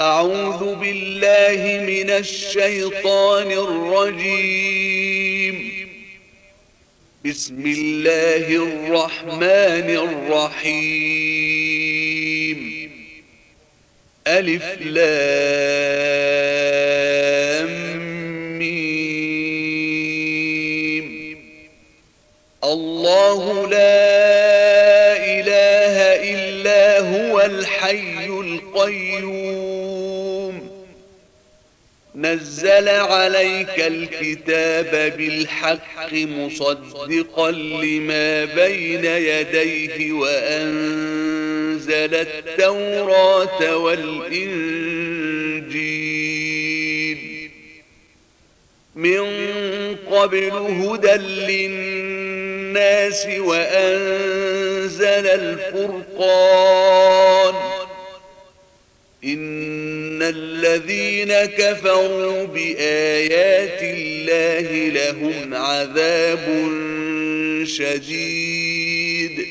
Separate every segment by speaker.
Speaker 1: أعوذ بالله من الشيطان الرجيم. بسم الله الرحمن الرحيم. ألف لام ميم. الله لا إله إلا هو الحي القيوم. نزل عليك الكتاب بالحق مصدقا لما بين يديه وأنزل التوراة والإنجيل من قبل هدى للناس وأنزل الفرقان. إن الذين كفروا بآيات الله لهم عذاب شديد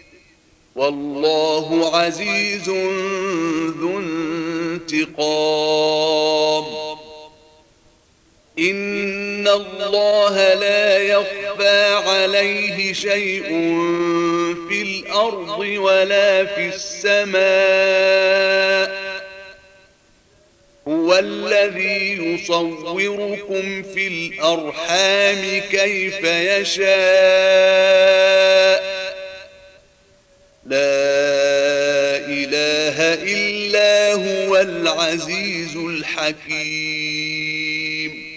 Speaker 1: والله عزيز ذو انتقام. إن الله لا يخفى عليه شيء في الأرض ولا في السماء. هو الذي يصوركم في الأرحام كيف يشاء. لا إله إلا هو العزيز الحكيم.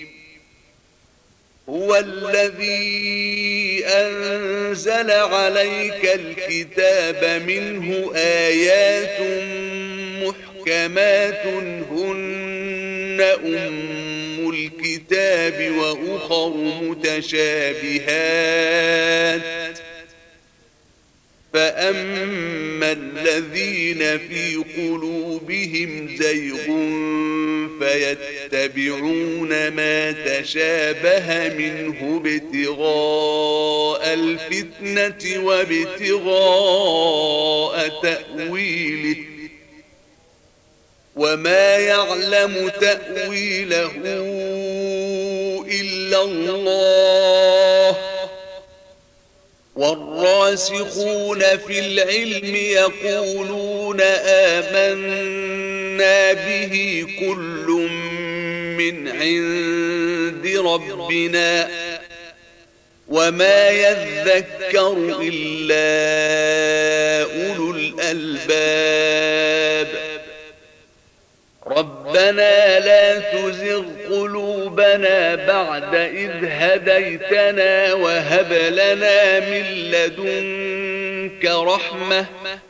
Speaker 1: هو الذي أنزل عليك الكتاب منه آيات محكمات هن أم الكتاب وأخر متشابهات. فأما الذين في قلوبهم زيغ فيتبعون ما تشابه منه ابتغاء الفتنة وابتغاء تأويله وما يعلم تأويله إلا الله. والراسخون في العلم يقولون آمنا به كل من عند ربنا وما يذكر إلا أولو الألباب. ربنا لا تزغ قلوبنا بعد إذ هديتنا وهب لنا من لدنك رحمة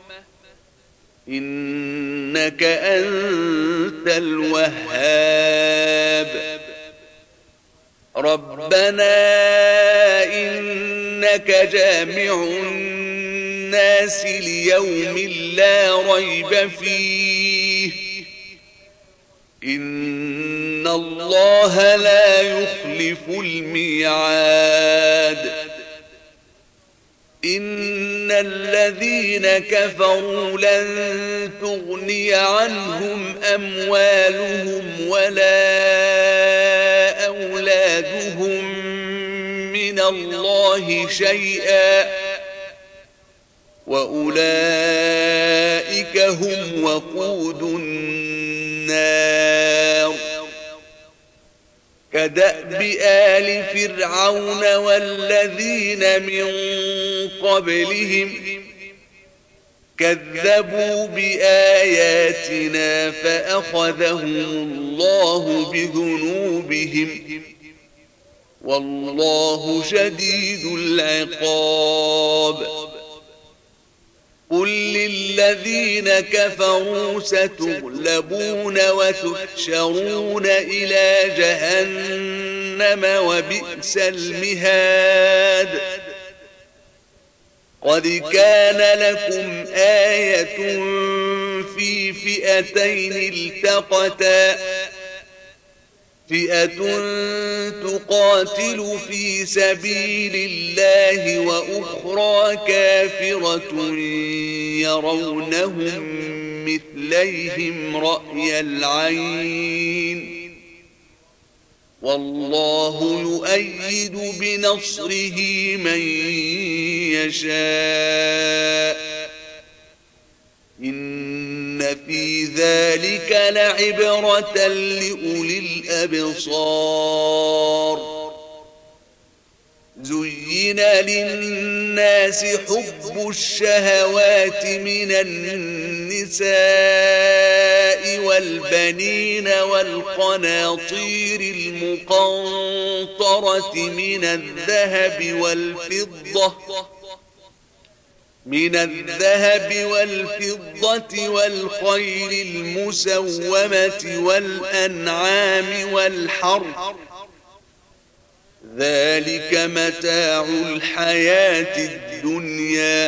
Speaker 1: إنك أنت الوهاب. ربنا إنك جامع الناس ليوم لا ريب فيه إن الله لا يخلف الميعاد. إن الذين كفروا لن تغني عنهم أموالهم ولا أولادهم من الله شيئا وأولئك هم وقود النار. كدأب آل فرعون والذين من قبلهم كذبوا بآياتنا فأخذهم الله بذنوبهم والله شديد العقاب. قل للذين كفروا ستغلبون وتحشرون إلى جهنم وبئس المهاد. قد كان لكم آية في فئتين التقتا فئة تقاتل في سبيل الله وأخرى كافرة يرونهم مثليهم رأي العين والله يؤيد بنصره من يشاء إن في ذلك لعبرة لأولي الأبصار زين للناس حب الشهوات من النساء والبنين والقناطير المقنطرة من الذهب والفضة والخيل المسومة والأنعام والحرث ذلك متاع الحياة الدنيا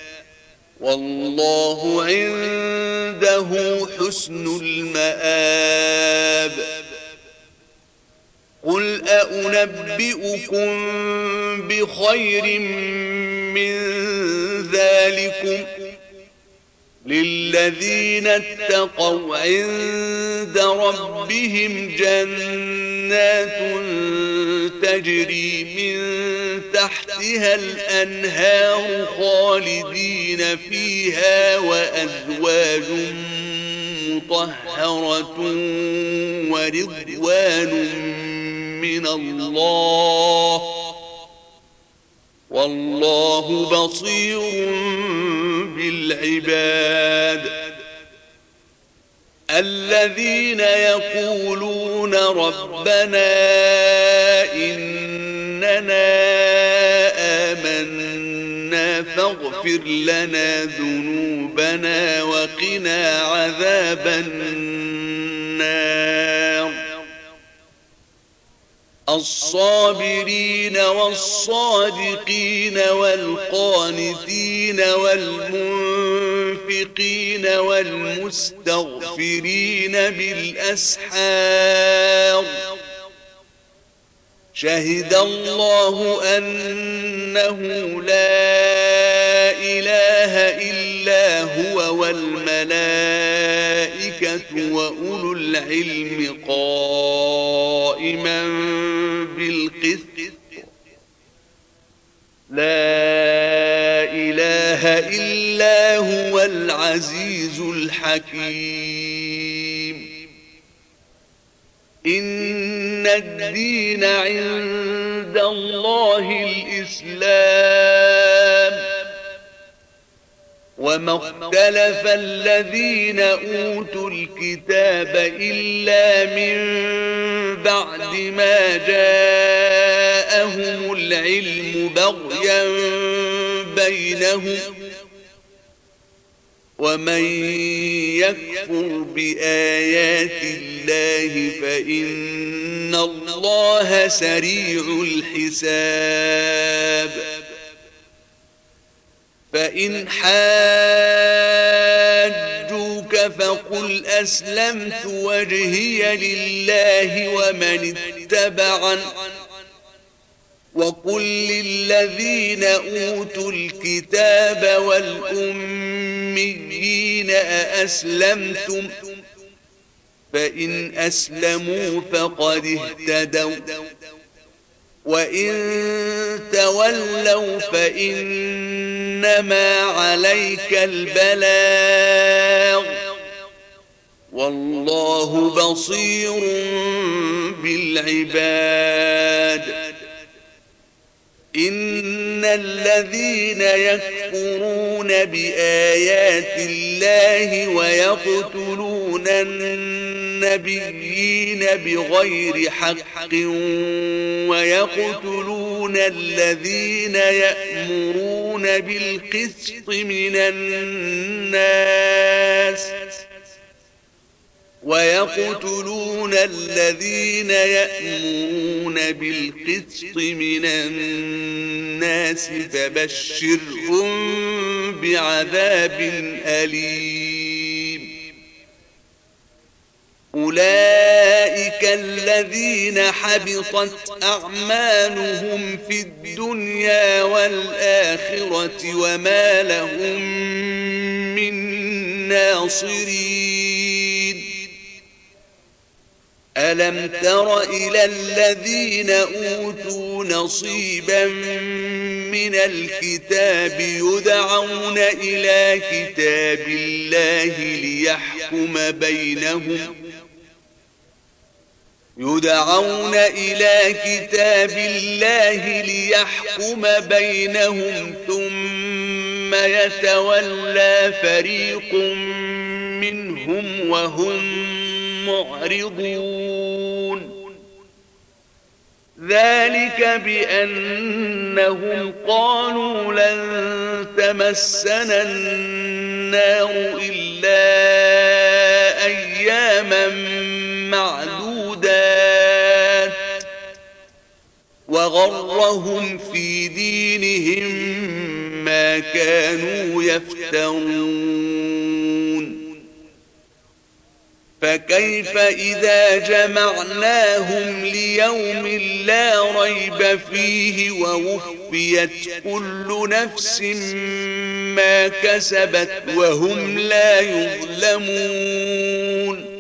Speaker 1: والله عنده حسن المآب قل أنبئكم بخير من ذلكم للذين اتقوا عند ربهم جنات تجري من تحتها الأنهار خالدين فيها وأزواج مطهرة ورضوان من الله والله بصير بالعباد الذين يقولون ربنا إننا آمنا فاغفر لنا ذنوبنا وقنا عذاب النار الصابرين والصادقين والقانتين والمنفقين والمستغفرين بالأسحار شهد الله أنه لا إله إلا هو والملائكة وأولو العلم قائما بالقسط لا إله إلا هو العزيز الحكيم إن الدين عند الله الإسلام وما اختلف الذين أوتوا الكتاب إلا من بعد ما جاءهم العلم بغيا بينهم ومن يكفر بآيات الله فإن الله سريع الحساب فإن حاجوك فقل أسلمت وجهي لله ومن اتبعني وقل للذين أوتوا الكتاب والأميين أأسلمتم فإن أسلموا فقد اهتدوا وإن تولوا فإنما عليك البلاغ والله بصير بالعباد إن الذين يكفرون بآيات الله ويقتلون النبيين بغير حق ويقتلون الذين يأمرون بالقسط من الناس ويقتلون الذين يأمرون بالقسط من الناس فبشرهم بعذاب أليم أولئك أولئك الذين حبطت أعمالهم في الدنيا والآخرة وما لهم من ناصرين. ألم تر إلى الذين أوتوا نصيبا من الكتاب يدعون إلى كتاب الله ليحكم بينهم ثم يتولى فريق منهم وهم معرضون. ذلك بأنهم قالوا لن تمسنا النار إلا أياما معدودات وغرهم في دينهم ما كانوا يفترون. فكيف إذا جمعناهم ليوم لا ريب فيه ووفيت كل نفس ما كسبت وهم لا يظلمون.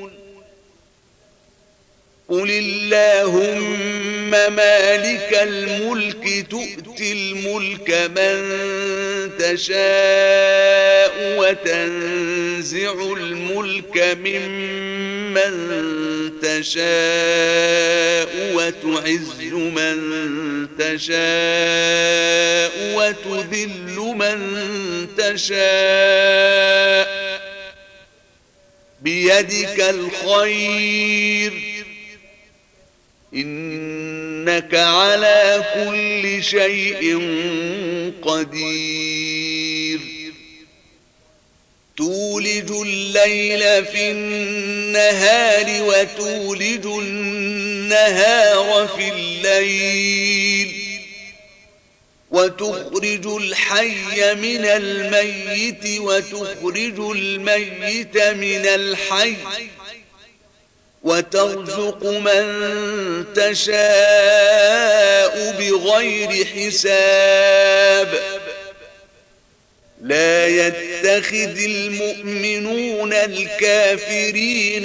Speaker 1: قل اللهم مالك الملك تؤتي الملك من تشاء وتنزع الملك ممن تشاء وتعز من تشاء وتذل من تشاء بيدك الخير إنك على كل شيء قدير. تولج الليل في النهار وتولج النهار في الليل وتخرج الحي من الميت وتخرج الميت من الحي وترزق من تشاء بغير حساب. لا يتخذ المؤمنون الكافرين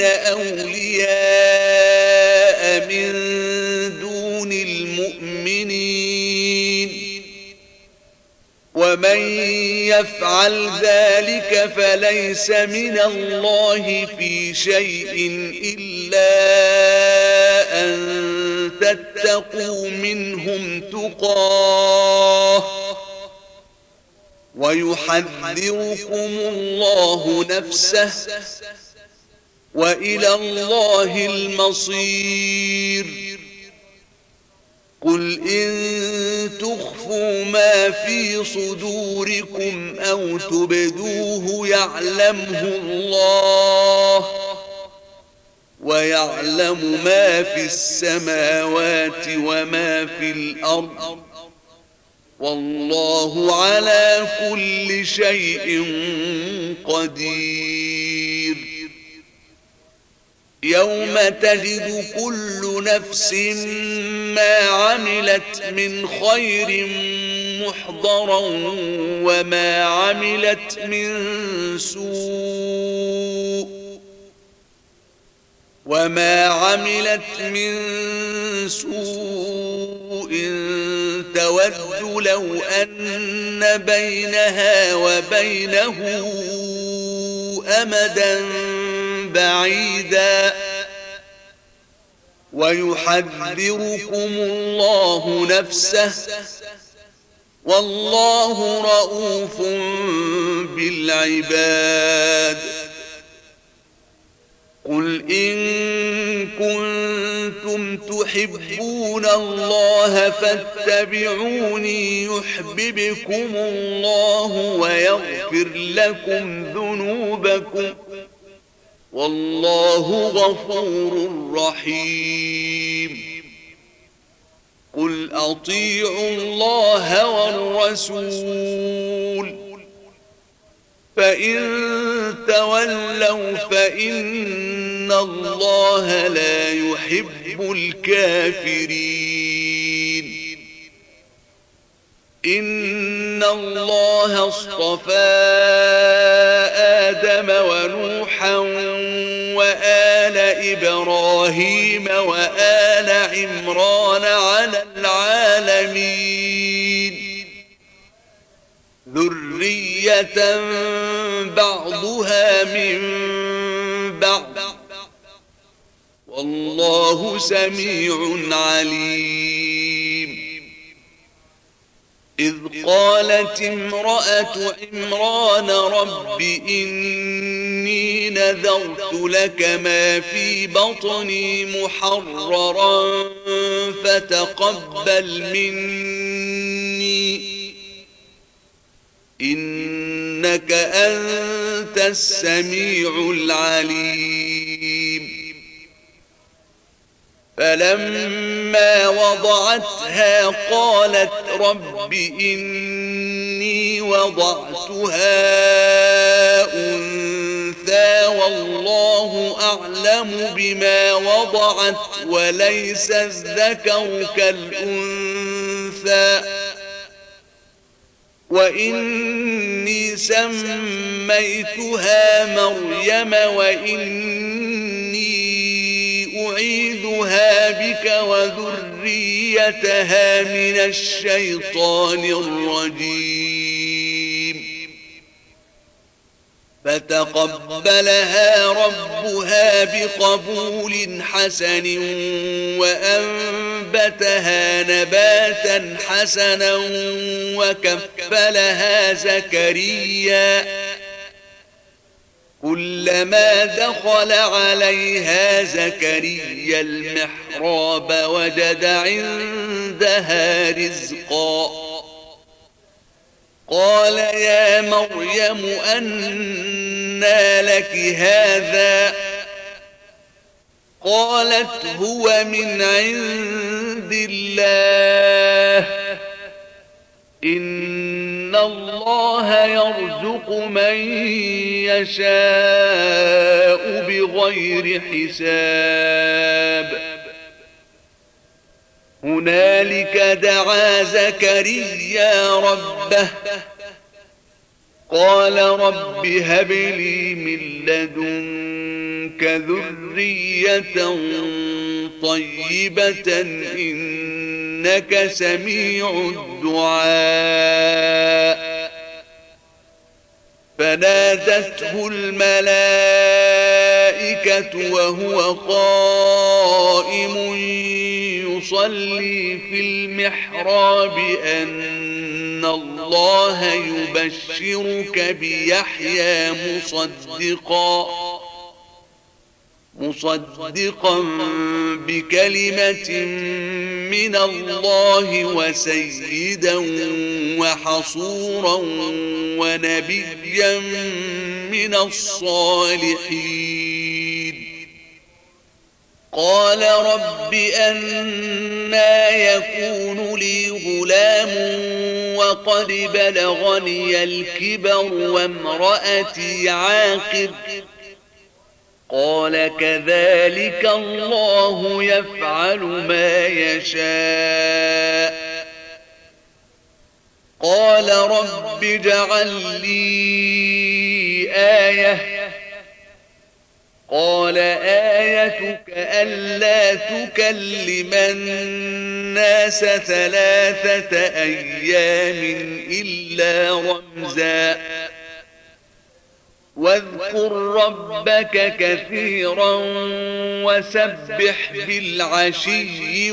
Speaker 1: أولياء من دون المؤمنين ومن يفعل ذلك فليس من الله في شيء إلا أن تتقوا منهم تقاه ويحذركم الله نفسه وإلى الله المصير. قل إن تخفوا ما في صدوركم أو تبدوه يعلمه الله ويعلم ما في السماوات وما في الأرض والله على كل شيء قدير. يوم تجد كل نفس ما عملت من خير محضرا وما عملت من سوء تود لو أن بينها وبينه أمدا بعيدا ويحذركم الله نفسه والله رؤوف بالعباد. قل إن كنتم تحبون الله فاتبعوني يحببكم الله ويغفر لكم ذنوبكم والله غفور رحيم. قل أطيعوا الله والرسول فإن تولوا فإن الله لا يحب الكافرين إن الله اصطفى آدم ونوحا وآل إبراهيم وآل عمران على العالمين ذرية بعضها من بعض والله سميع عليم إذ قالت امرأة عمران رب إني نذرت لك ما في بطني محررا فتقبل مني إنك أنت السميع العليم فلما وضعتها قالت رب إني وضعتها أنثى والله أعلم بما وضعت وليس الذكر كالأنثى وإني سميتها مريم وإني أعيذها بك وذريتها من الشيطان الرجيم فتقبلها ربها بقبول حسن وأنبتها نباتا حسنا وكفلها زكريا كلما دخل عليها زكريا المحراب وجد عندها رزقا قال يا مريم أنى لك هذا قالت هو من عند الله إن الله يرزق من يشاء بغير حساب هنالك دعا زكريا ربه قال رب هب لي من لدنك ذرية طيبة إنك سميع الدعاء فنادته الملائكة وهو قائم يصلي في المحراب أن الله يبشرك بيحيى مصدقا بكلمة من الله وسيدا وحصورا ونبيا من الصالحين قال رب أنى يكون لي غلام وقد بلغني الكبر وامرأتي عاقر قال كذلك الله يفعل ما يشاء قال رب اجعل لي آية قال آيتك ألا تكلم الناس 3 أيام إلا رمزا واذكر ربك كثيرا وسبح بالعشي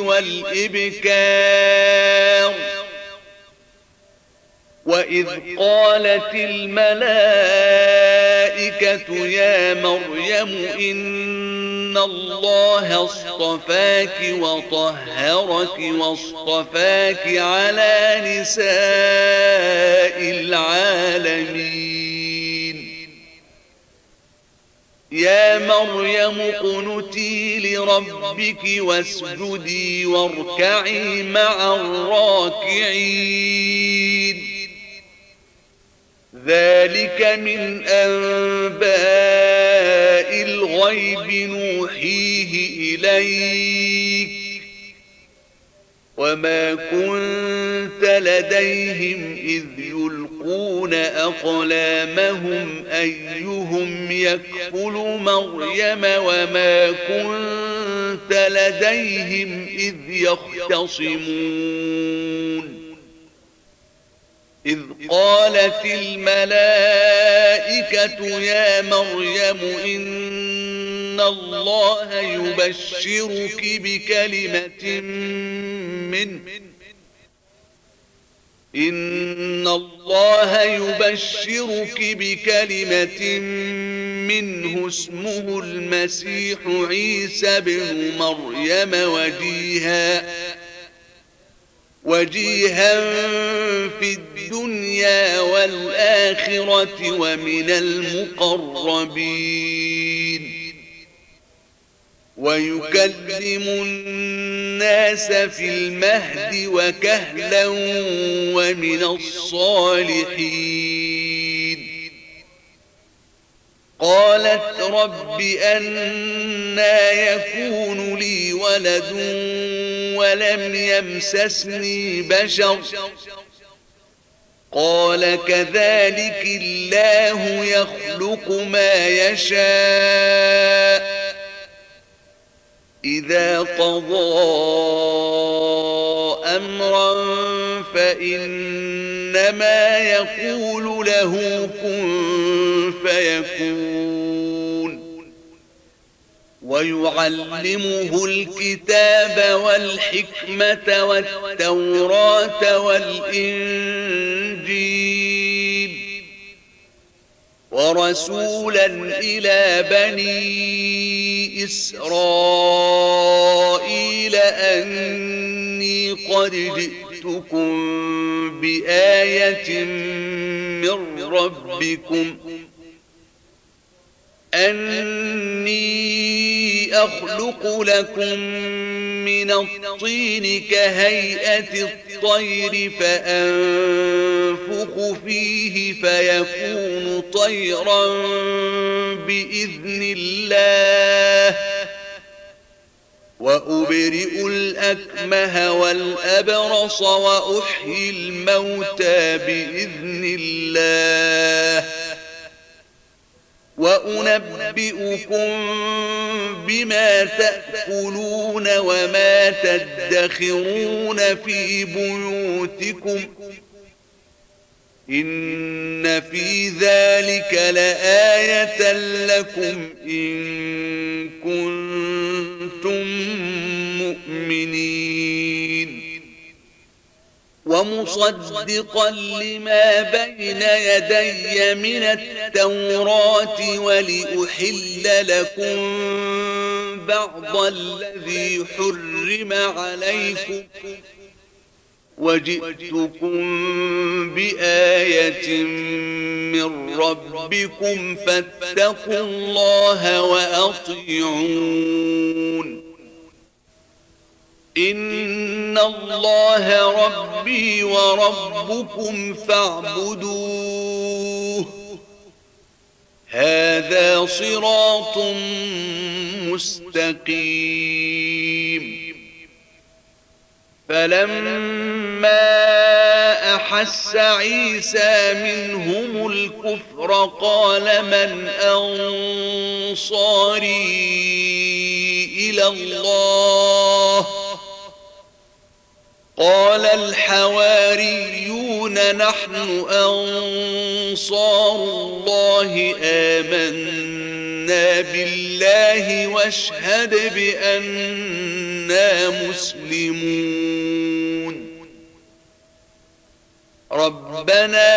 Speaker 1: والإبكار وإذ قالت الملائكة يا مريم إن الله اصطفاك وطهرك واصطفاك على نساء العالمين يا مريم اقنتي لربك واسجدي واركعي مع الراكعين ذلك من أنباء الغيب الغيب نوحيه إليك وما كنت لديهم إذ يلقون أقلامهم أيهم يكفل مريم وما كنت لديهم إذ يختصمون إذ قالت الملائكة يا مريم إن الله يبشرك بكلمة منه اسمه المسيح عيسى بن مريم وجيها في الدنيا والآخرة ومن المقربين ويكلم الناس في المهد وكهلا ومن الصالحين قالت رب أنى يكون لي ولد ولم يمسسني بشر قال كذلك الله يخلق ما يشاء إذا قضى أمرا فإنما يقول له كن فيكون ويعلمه الكتاب والحكمة والتوراة والإنجيل ورسولا إلى بني إسرائيل أني قد جئتكم بآية من ربكم أني أخلق لكم من الطين كهيئة الطير فأنفخ فيه فيكون طيرا بإذن الله وأبرئ الأكمه والأبرص وأحيي الموتى بإذن الله وأنبئكم بما تأكلون وما تدخرون في بيوتكم إن في ذلك لآية لكم إن كنتم مؤمنين ومصدقا لما بين يدي من التوراة ولأحل لكم بعض الذي حرم عليكم وجئتكم بآية من ربكم فاتقوا الله وأطيعون إن الله ربي وربكم فاعبدوه هذا صراط مستقيم فلما أحس عيسى منهم الكفر قال من أنصاري إلى الله قال الحواريون نحن أنصار الله آمنا بالله واشهد بأننا مسلمون ربنا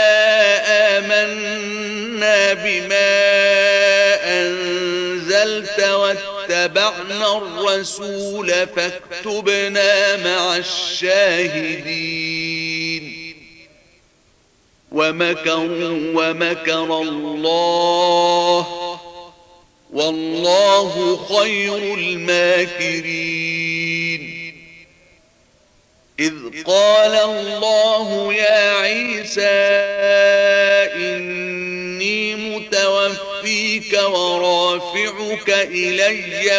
Speaker 1: آمنا بما أنزلت واتبعنا الرسول فاكتبنا مع الشاهدين ومكروا ومكر الله والله خير الماكرين إذ قال الله يا عيسى إني متوفيك ورافعك إلي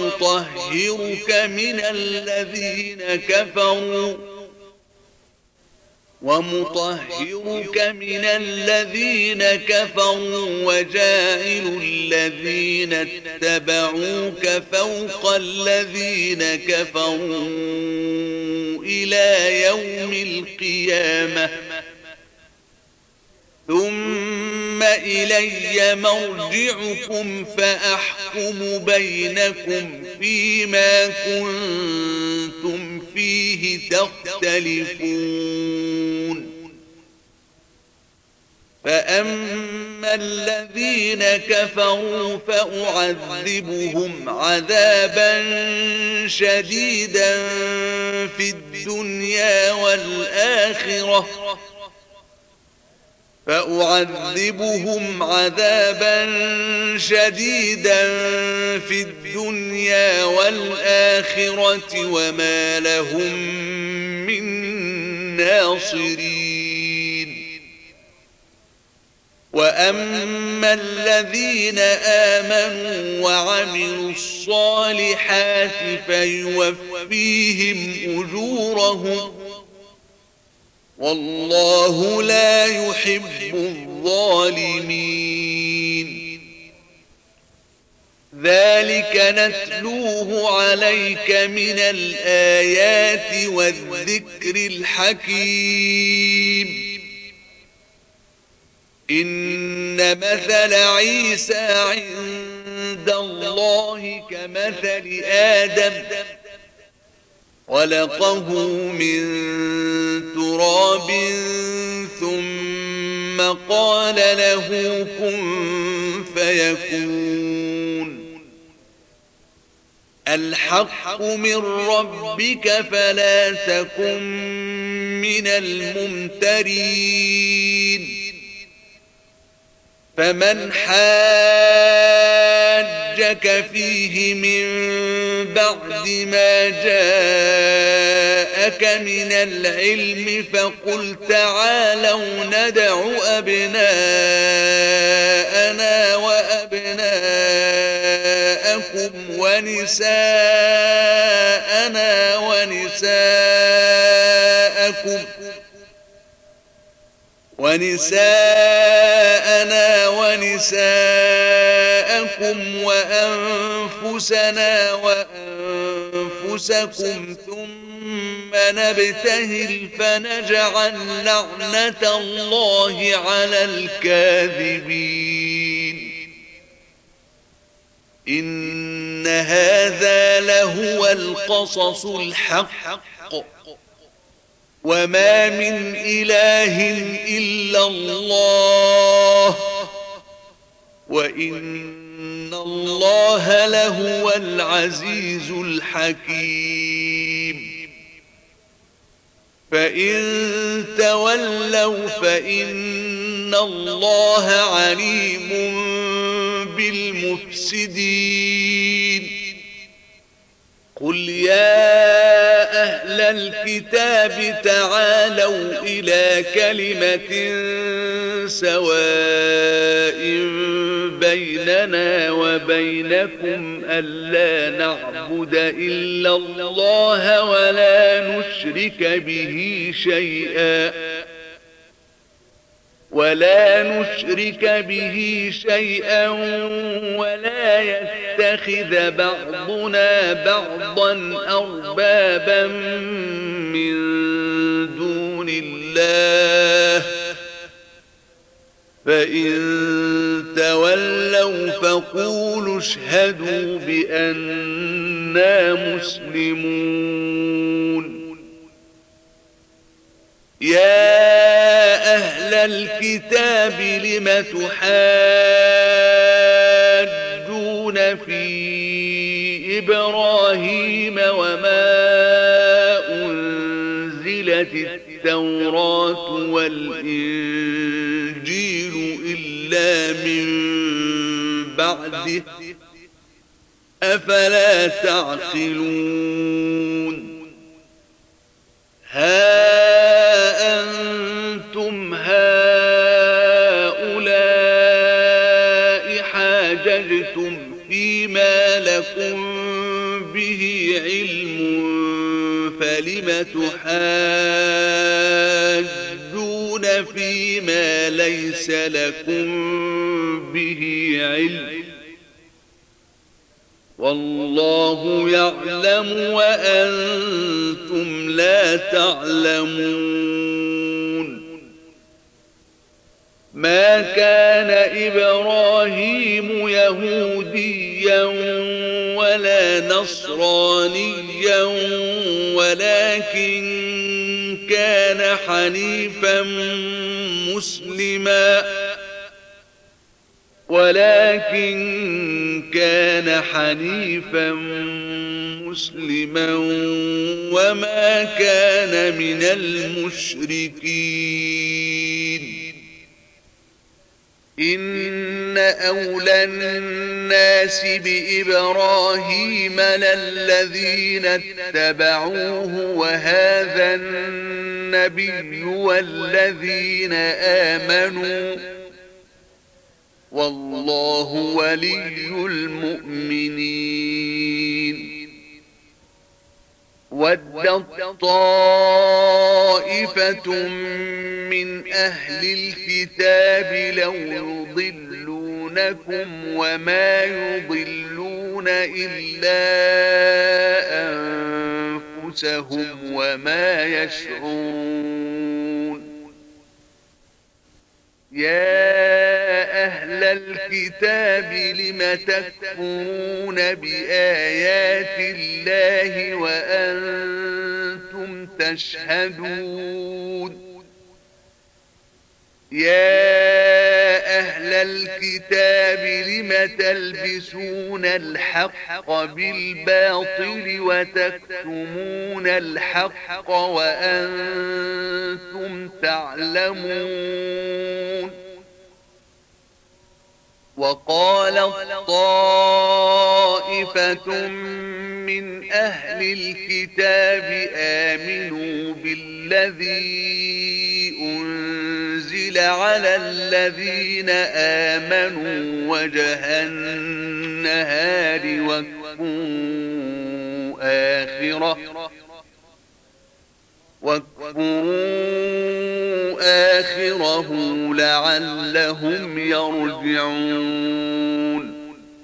Speaker 1: ومطهرك من الذين كفروا وجاعل الذين اتبعوك فوق الذين كفروا إلى يوم القيامة ثم إلي مرجعكم فأحكم بينكم فيما كنتم فيه تختلفون فأما الذين كفروا فأعذبهم عذابا شديدا في الدنيا والآخرة وما لهم من ناصرين وأما الذين آمنوا وعملوا الصالحات فيوفيهم أجورهم والله لا يحب الظالمين ذلك نتلوه عليك من الآيات والذكر الحكيم إن مثل عيسى عند الله كمثل آدم خلقه من تراب ثم قال له كن فيكون الحق من ربك فلا تكن من الممترين فمن حاجك فيه من بعد ما جاءك من العلم فقل تعالوا ندع أبناءنا وأبناءكم ونساءنا ونساءكم وأنفسنا وأنفسكم ثم نبتهل فنجعل لعنة الله على الكاذبين إن هذا لهو القصص الحق وما من إله إلا الله وإن الله لهو العزيز الحكيم فإن تولوا فإن الله عليم بالمفسدين قل يا أهل الكتاب تعالوا إلى كلمة سواء بيننا وبينكم ألا نعبد إلا الله ولا نشرك به شيئا ولا يتخذ بعضنا بعضا أربابا من دون الله فإن تولوا فقولوا اشهدوا بأننا مسلمون يا أهل الكتاب لم تحاجون في إبراهيم وما أنزلت التوراة والإنجيل إلا من بعده أفلا تعقلون ها أنتم هؤلاء حاجة علم فلم تحاجون فيما ليس لكم به علم والله يعلم وأنتم لا تعلمون ما كان إبراهيم يهوديا ولا نصرانيا ولكن كان حنيفا مسلما وما كان من المشركين إن أولى الناس بإبراهيم للذين اتبعوه وهذا النبي والذين آمنوا والله ولي المؤمنين ودت طائفة من أهل الكتاب لو يضلونكم وما يضلون إلا أنفسهم وما يشعرون يا أهل الكتاب لم تكفرون بآيات الله وأنتم تشهدون يا أهل الكتاب لم تلبسون الحق بالباطل وتكتمون الحق وأنتم تعلمون وقالت طائفة من أهل الكتاب آمنوا بالذي أنزل على الذين آمنوا وجه النهار واكفروا آخره لعلهم يرجعون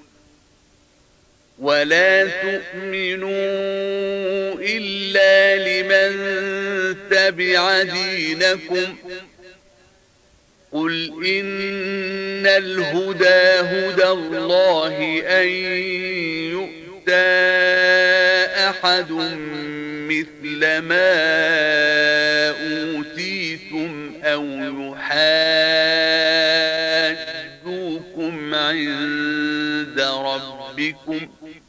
Speaker 1: ولا تؤمنوا إلا لمن تبع دينكم قل إن الهدى هدى الله أن يؤتى أحد مثل ما أوتيتم أو يحاجوكم عند ربكم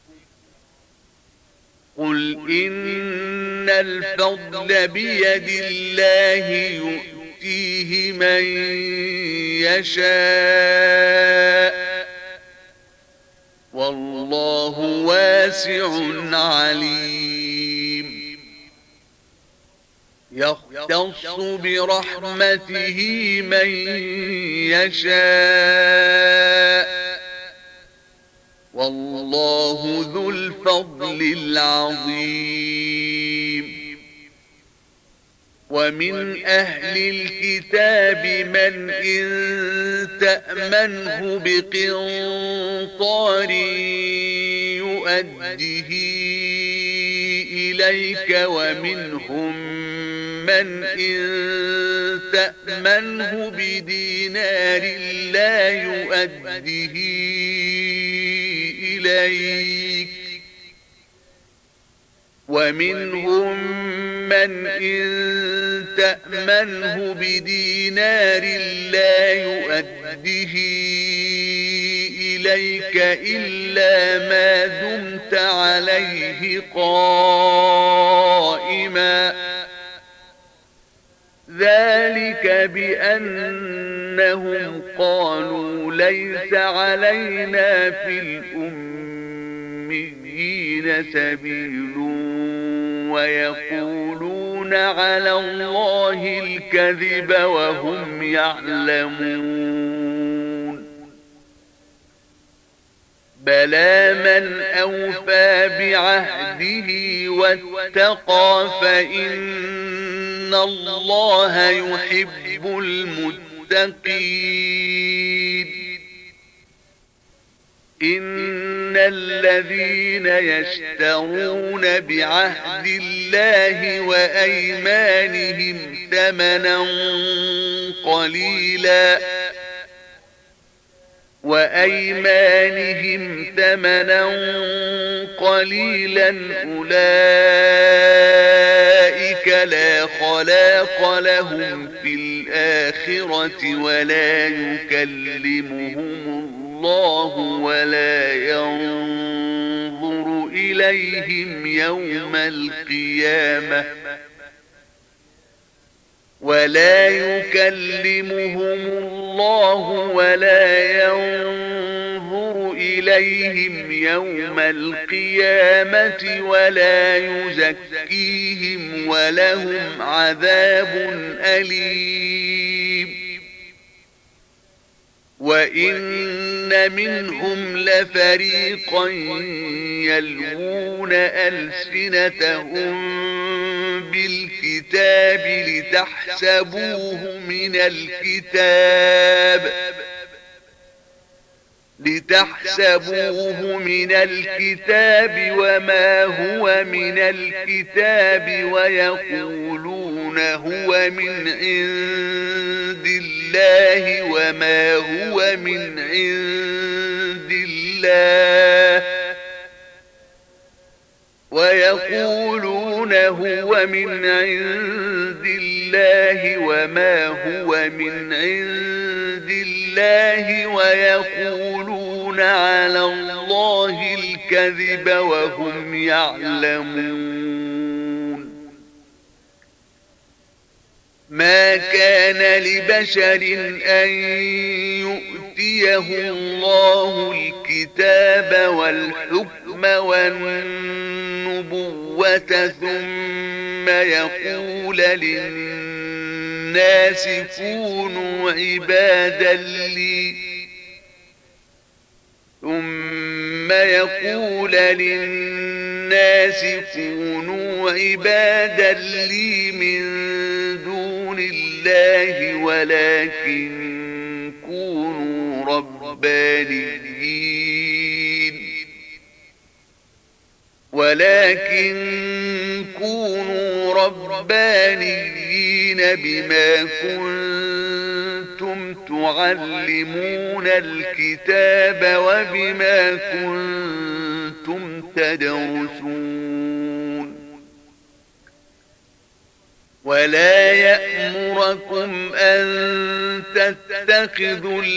Speaker 1: قل إن الفضل بيد الله يؤتيه من يشاء والله واسع عليم يختص برحمته من يشاء والله ذو الفضل العظيم ومن أهل الكتاب من إن تأمنه بقنطار يؤده إليك ومنهم من إن تأمنه بدينار لا يؤده إليك ومنهم من إن تأمنه بدينار لا يؤده إليك إلا ما دمت عليه قائما ذلك بأنهم قالوا ليس علينا في الأميين سبيل ويقولون على الله الكذب وهم يعلمون بلى من أوفى بعهده واتقى فإن الله يحب المتقين إن الذين يشترون بعهد الله وأيمانهم ثمنا قليلا أولئك لا خلاق لهم في الآخرة ولا يكلمهم الله ولا ينظر إليهم يوم القيامة ولا يزكيهم ولهم عذاب أليم وإن منهم لفريقا يلوون ألسنتهم بالكتاب لتحسبوه من الكتاب وما هو من الكتاب ويقولون هو من عند الله وما هو من عند الله ويقولون على الله الكذب وهم يعلمون ما كان لبشر أن يؤتيه الله الكتاب والحكم والنبوة ثم يقول للناس كونوا عبادا لي من دون الله ولكن كونوا ربانيين بما كنتم تعلمون الكتاب وبما كنتم تدرسون ولا يأمركم أن تتخذوا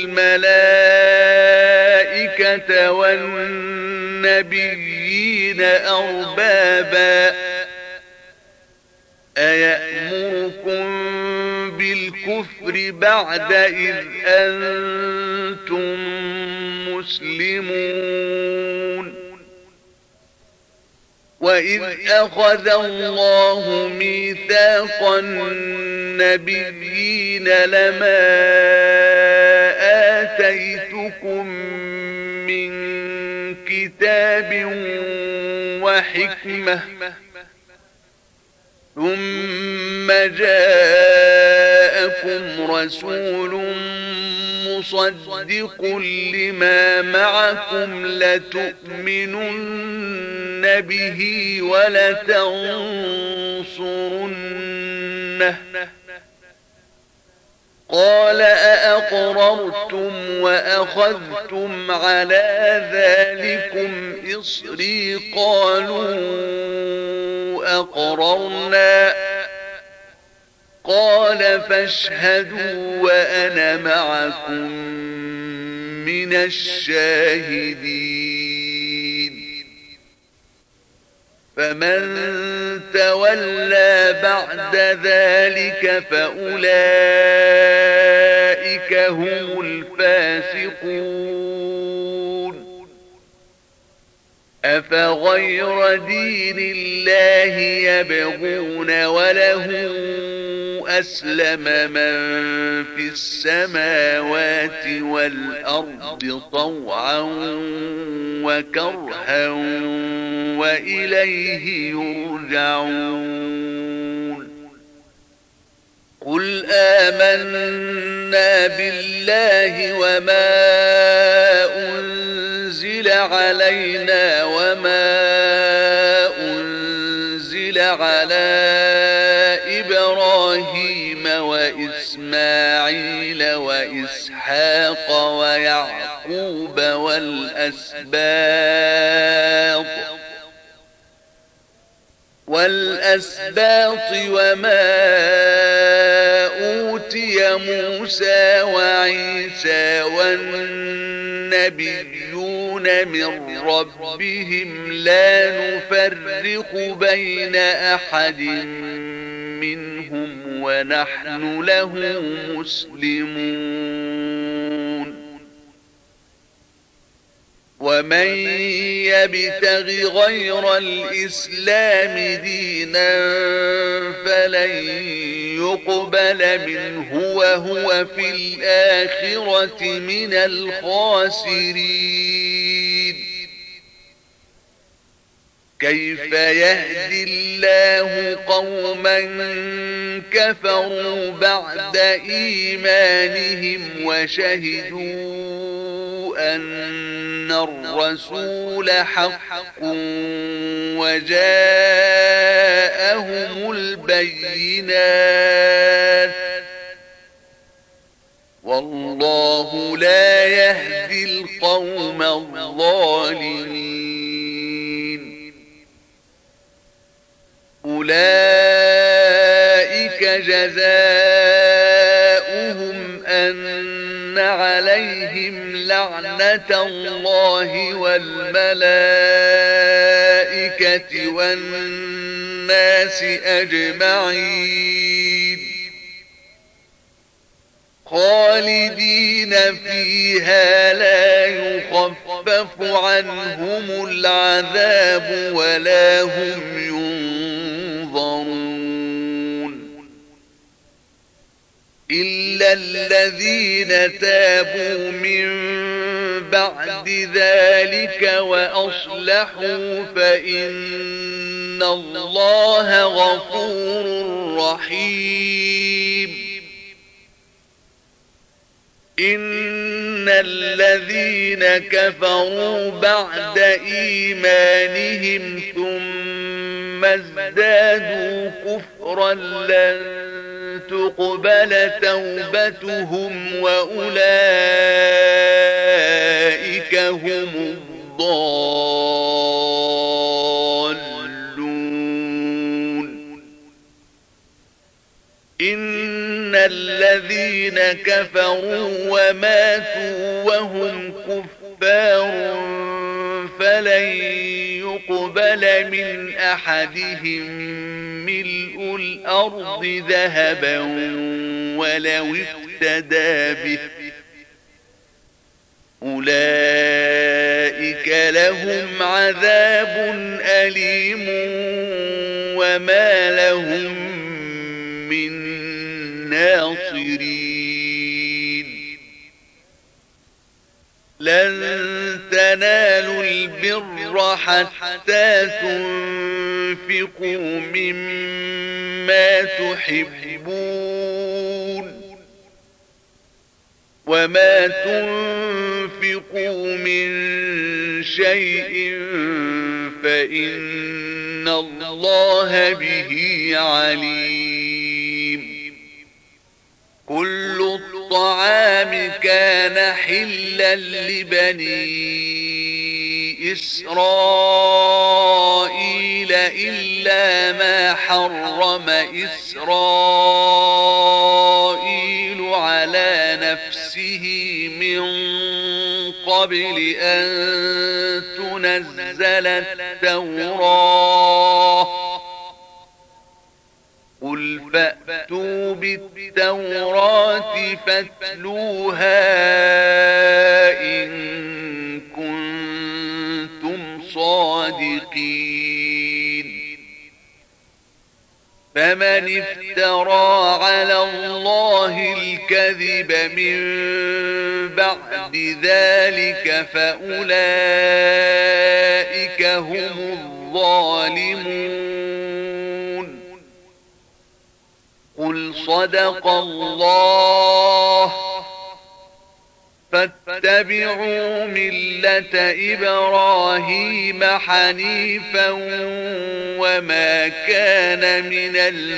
Speaker 1: الملائكة والنبيين أربابا أيأمركم بالكفر بعد إذ أنتم مسلمون وإذ أخذ الله ميثاق النبيين لما آتيتكم من كتاب وحكمة ثم جاءكم رسول مصدق لما معكم لتؤمنن به ولتنصرنه قال أأقررتم وأخذتم على ذلكم إصري قالوا أقررنا قال فاشهدوا وأنا معكم من الشاهدين فمن تولى بعد ذلك فأولئك هم الفاسقون أفغير دين الله يبغون وله أسلم من في السماوات والأرض طوعا وكرها وإليه يرجعون قل آمنا بالله وما أنزل علينا وما أنزل على إبراهيم وإسماعيل وإسحاق ويعقوب والأسباط وما أوتي موسى وعيسى والنبيون من ربهم لا نفرق بين أحد منهم ونحن له مسلمون ومن يبتغ غير الإسلام دينا فلن يقبل منه وهو في الآخرة من الخاسرين كيف يهدي الله قوما كفروا بعد إيمانهم وشهدوا أن الرسول حق وجاءهم البينات والله لا يهدي القوم الظالمين أولئك جزاؤهم أن عليهم لعنة الله والملائكة والناس أجمعين خالدين فيها لا يخفف عنهم العذاب ولا هم ينظرون إلا الذين تابوا من بعد ذلك وأصلحوا فإن الله غفور رحيم إن الذين كفروا بعد إيمانهم ثم ازدادوا كفرا لن تقبل توبتهم وأولئك هم الضالون إن الذين كفروا وماتوا وهم كفار فلن يقبل من أحدهم ملء الأرض ذهبا ولو افتدى به أولئك لهم عذاب أليم وما لهم من ناصرين لن تنالوا البر حتى تنفقوا مما تحبون وما تنفقوا من شيء فإن الله به عليم كل الطعام كان حلا لبني إسرائيل إلا ما حرم إسرائيل على نفسه من قبل أن تنزل التوراة قل فأتوا بالتوراة فاتلوها إن كنتم صادقين الصادقين. فمن افترى على الله الكذب من بعد ذلك فأولئك هم الظالمون. قل صدق الله. فاتبعوا ملة إبراهيم حنيفا وما كان من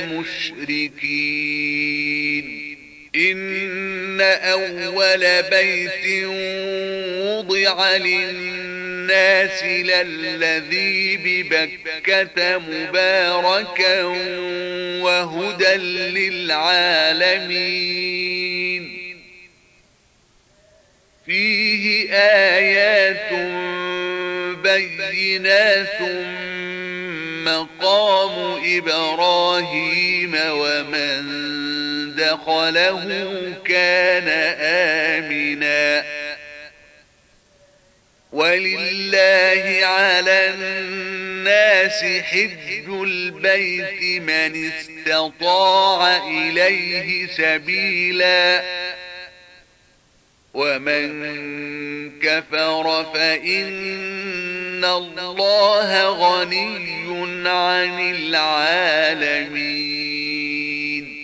Speaker 1: المشركين. إن أول بيت وضع للناس للذي ببكة مباركا وهدى للعالمين. فيه آيات بينات مقام إبراهيم ومن دخله كان آمنا. ولله على الناس حج البيت من استطاع إليه سبيلا ومن كفر فإن الله غني عن العالمين.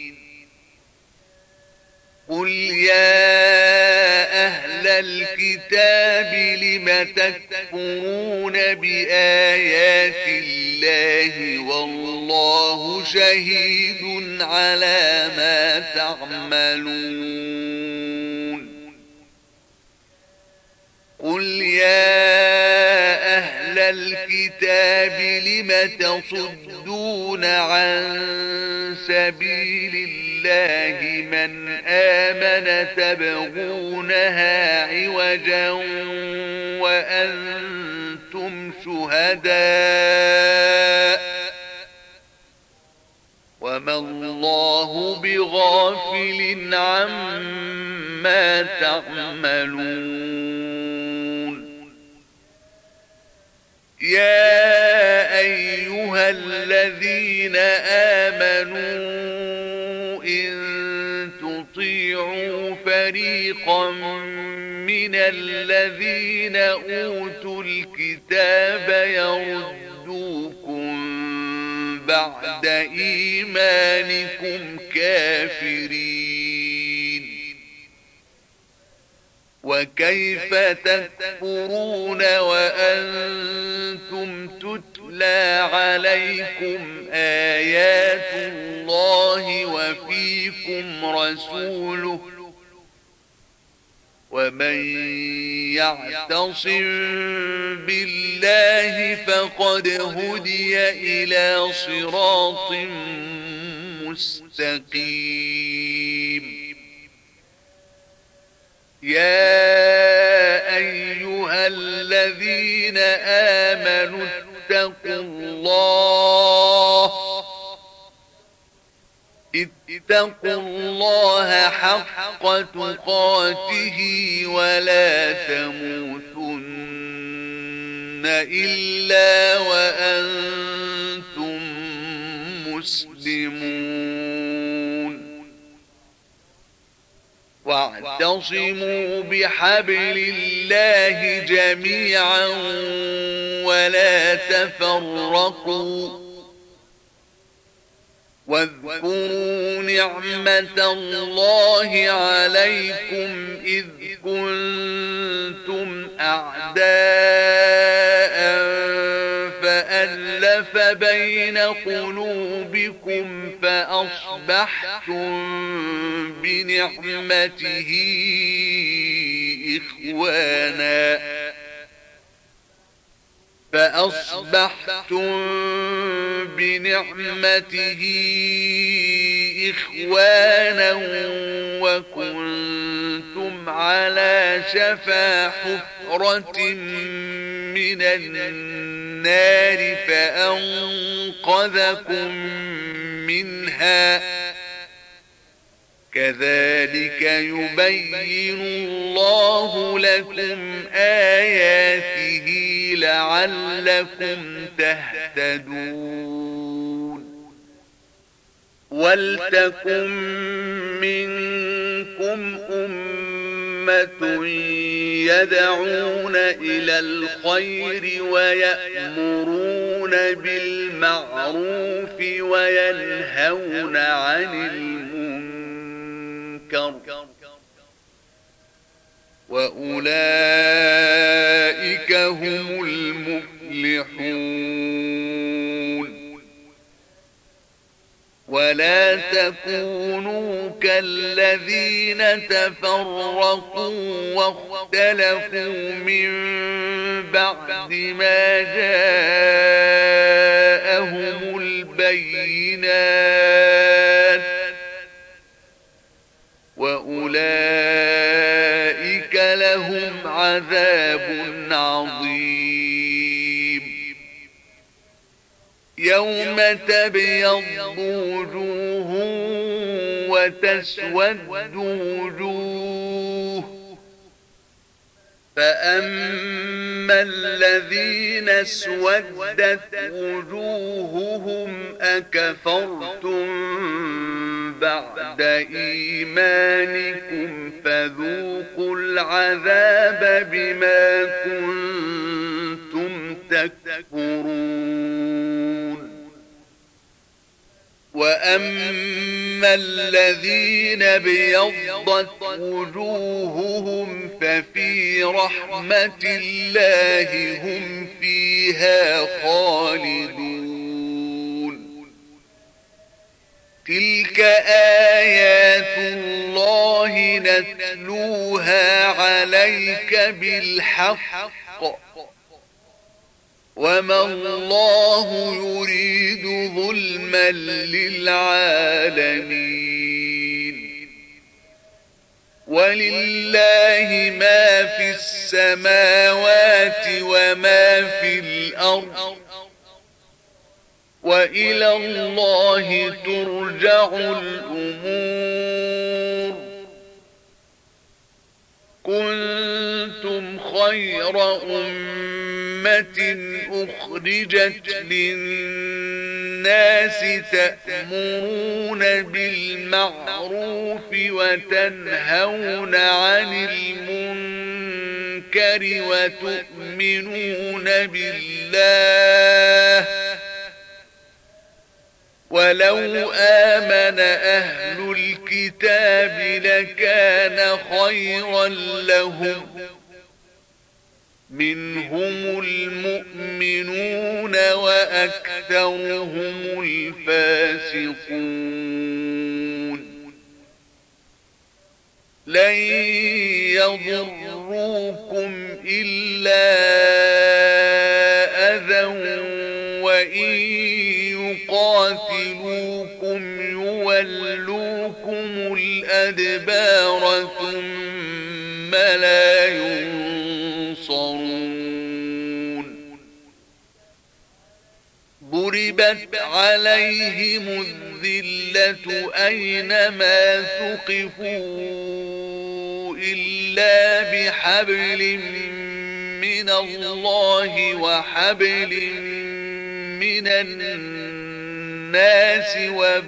Speaker 1: قل يا أهل الكتاب لم تكفرون بآيات الله والله شهيد على ما تعملون. قل يا أهل الكتاب لم تصدون عن سبيل الله من آمن تبغونها عوجا وأنتم شهداء وما الله بغافل عما تعملون. يا أيها الذين آمنوا إن تطيعوا فريقا من الذين أوتوا الكتاب يردوكم بعد إيمانكم كافرين. وكيف تكفرون وأنتم تتلى عليكم آيات الله وفيكم رسوله ومن يعتصم بالله فقد هدي إلى صراط مستقيم. يا أيها الذين آمنوا اتقوا الله حق تقاته ولا تموتن إلا وأنتم مسلمون. واعتصموا بحبل الله جميعا ولا تفرقوا. واذكروا نعمة الله عليكم إذ كنتم أعداء فألف بين قلوبكم فأصبحتم بنعمته إخوانا وكنتم على شفا حفرة من النار فأنقذكم منها كذلك يبين الله لكم آياته لعلكم تهتدون ولتكن منكم أمة يدعون إلى الخير ويأمرون بالمعروف وينهون عن المنكر وأولئك هم المفلحون ولا تكونوا كالذين تفرقوا واختلفوا من بعد ما جاءهم البينات وأولئك لهم عذاب عظيم يوم تبيض وجوه وتسود وجوه فأما الذين اسودت وجوههم أكفرتم بعد إيمانكم فذوقوا العذاب بما كنتم تكفرون وأما الذين ابيضت وجوههم ففي رحمة الله هم فيها خالدون تلك آيات الله نتلوها عليك بالحق وما الله يريد ظلما للعالمين ولله ما في السماوات وما في الأرض وإلى الله ترجع الأمور كنتم خير أمة أخرجت للناس تأمرون بالمعروف وتنهون عن المنكر وتؤمنون بالله ولو آمن أهل الكتاب لكان خيرا لهم منهم المؤمنون وأكثرهم الفاسقون لن يضروكم إلا أذى وإن يقاتلوكم يولوكم الأدبار ثم لا ينصرون ضربت عليهم الذلة أينما ثقفوا إلا بحبل من الله وحبل من الناس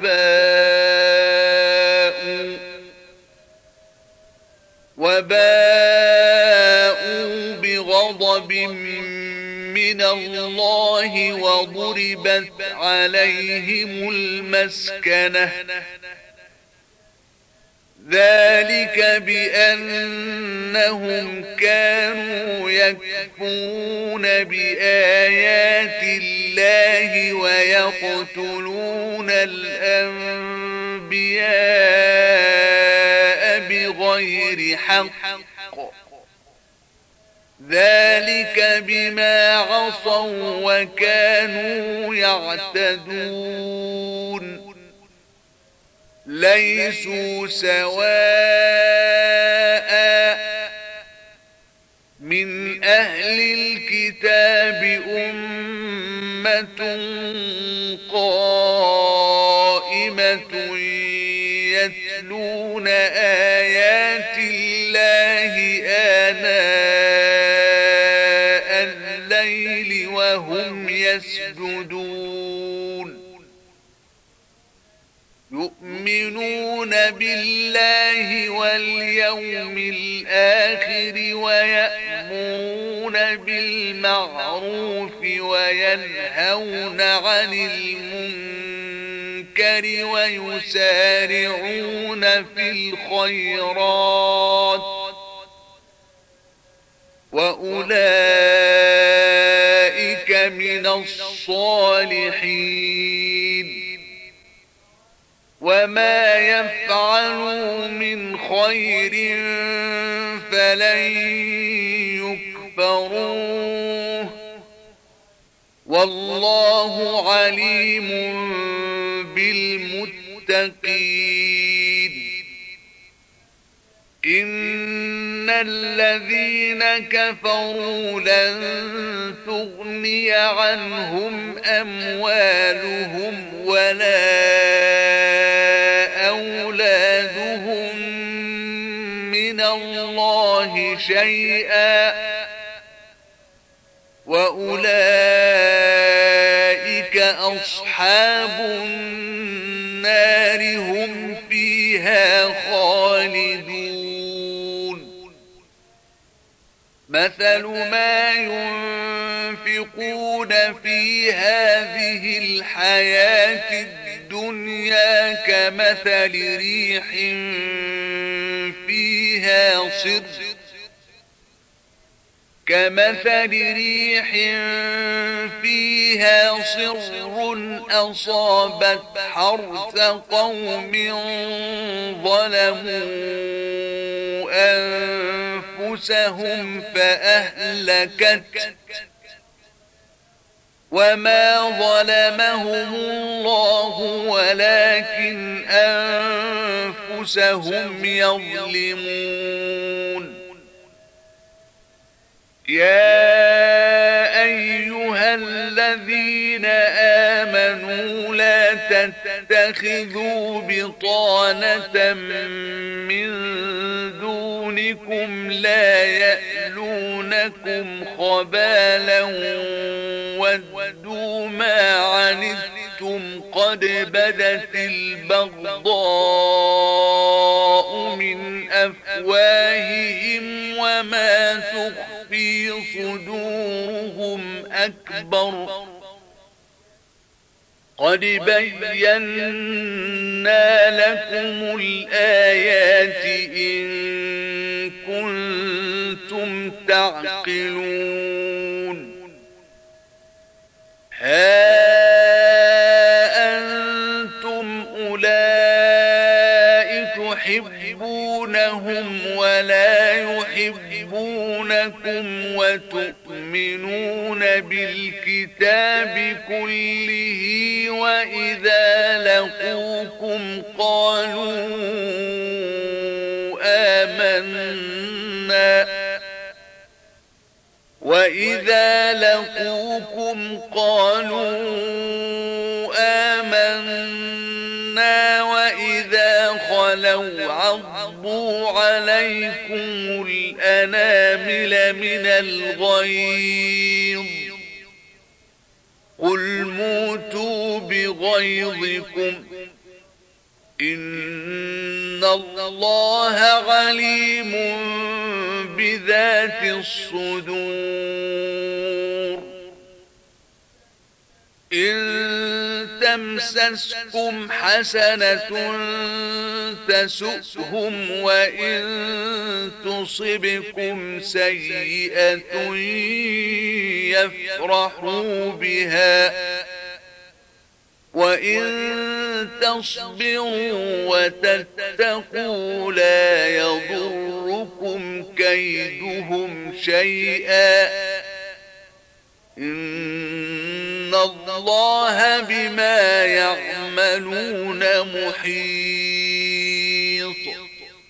Speaker 1: وباءوا بغضب من الله وضربت عليهم المسكنة ذلك بأنهم كانوا يكفرون بآيات الله ويقتلون الأنبياء بغير حق ذلك بما عصوا وكانوا يعتدون ليسوا سواء من أهل الكتاب أمة قائمة يتلون آيات الله آناء الليل وهم يسجدون يؤمنون بالله واليوم الآخر ويأمرون بالمعروف وينهون عن المنكر ويسارعون في الخيرات وأولئك من الصالحين وما يفعلوا من خير فلن يكفروه والله عليم بالمتقين إن الذين كفروا لن تغني عنهم أموالهم ولا أولادهم من الله شيئا وأولئك أصحاب النار هم فيها خالدون مثل ما ينفقون في هذه الحياة الدنيا كمثل ريح فيها صر أصابت حرث قوم ظلموا أنفسهم فأهلكت وما ظلمهم الله ولكن أنفسهم يظلمون يا أيها الذين آمنوا لا تتخذوا بطانة من دونكم لا يألونكم خبالا ودوا ما عنتم قد بدت البغضاء من أفواههم وما تخفي صدورهم أكبر قد بينا لكم الآيات إن كنتم تعقلون ها أنتم أولئك تحبونهم ولا يحبونكم وتؤمنون بالكتاب كله وإذا لقوكم قالوا آمنا وإذا خلوا عضوا عليكم الأنامل من الغيظ قل موتوا بغيظكم إن الله عليم بذات الصدور إن تمسسكم حسنة تسؤهم وإن تصبكم سيئة يفرحوا بها وإن تصبروا وتتقوا لا يضركم كيدهم شيئا إن الله بما يعملون محيط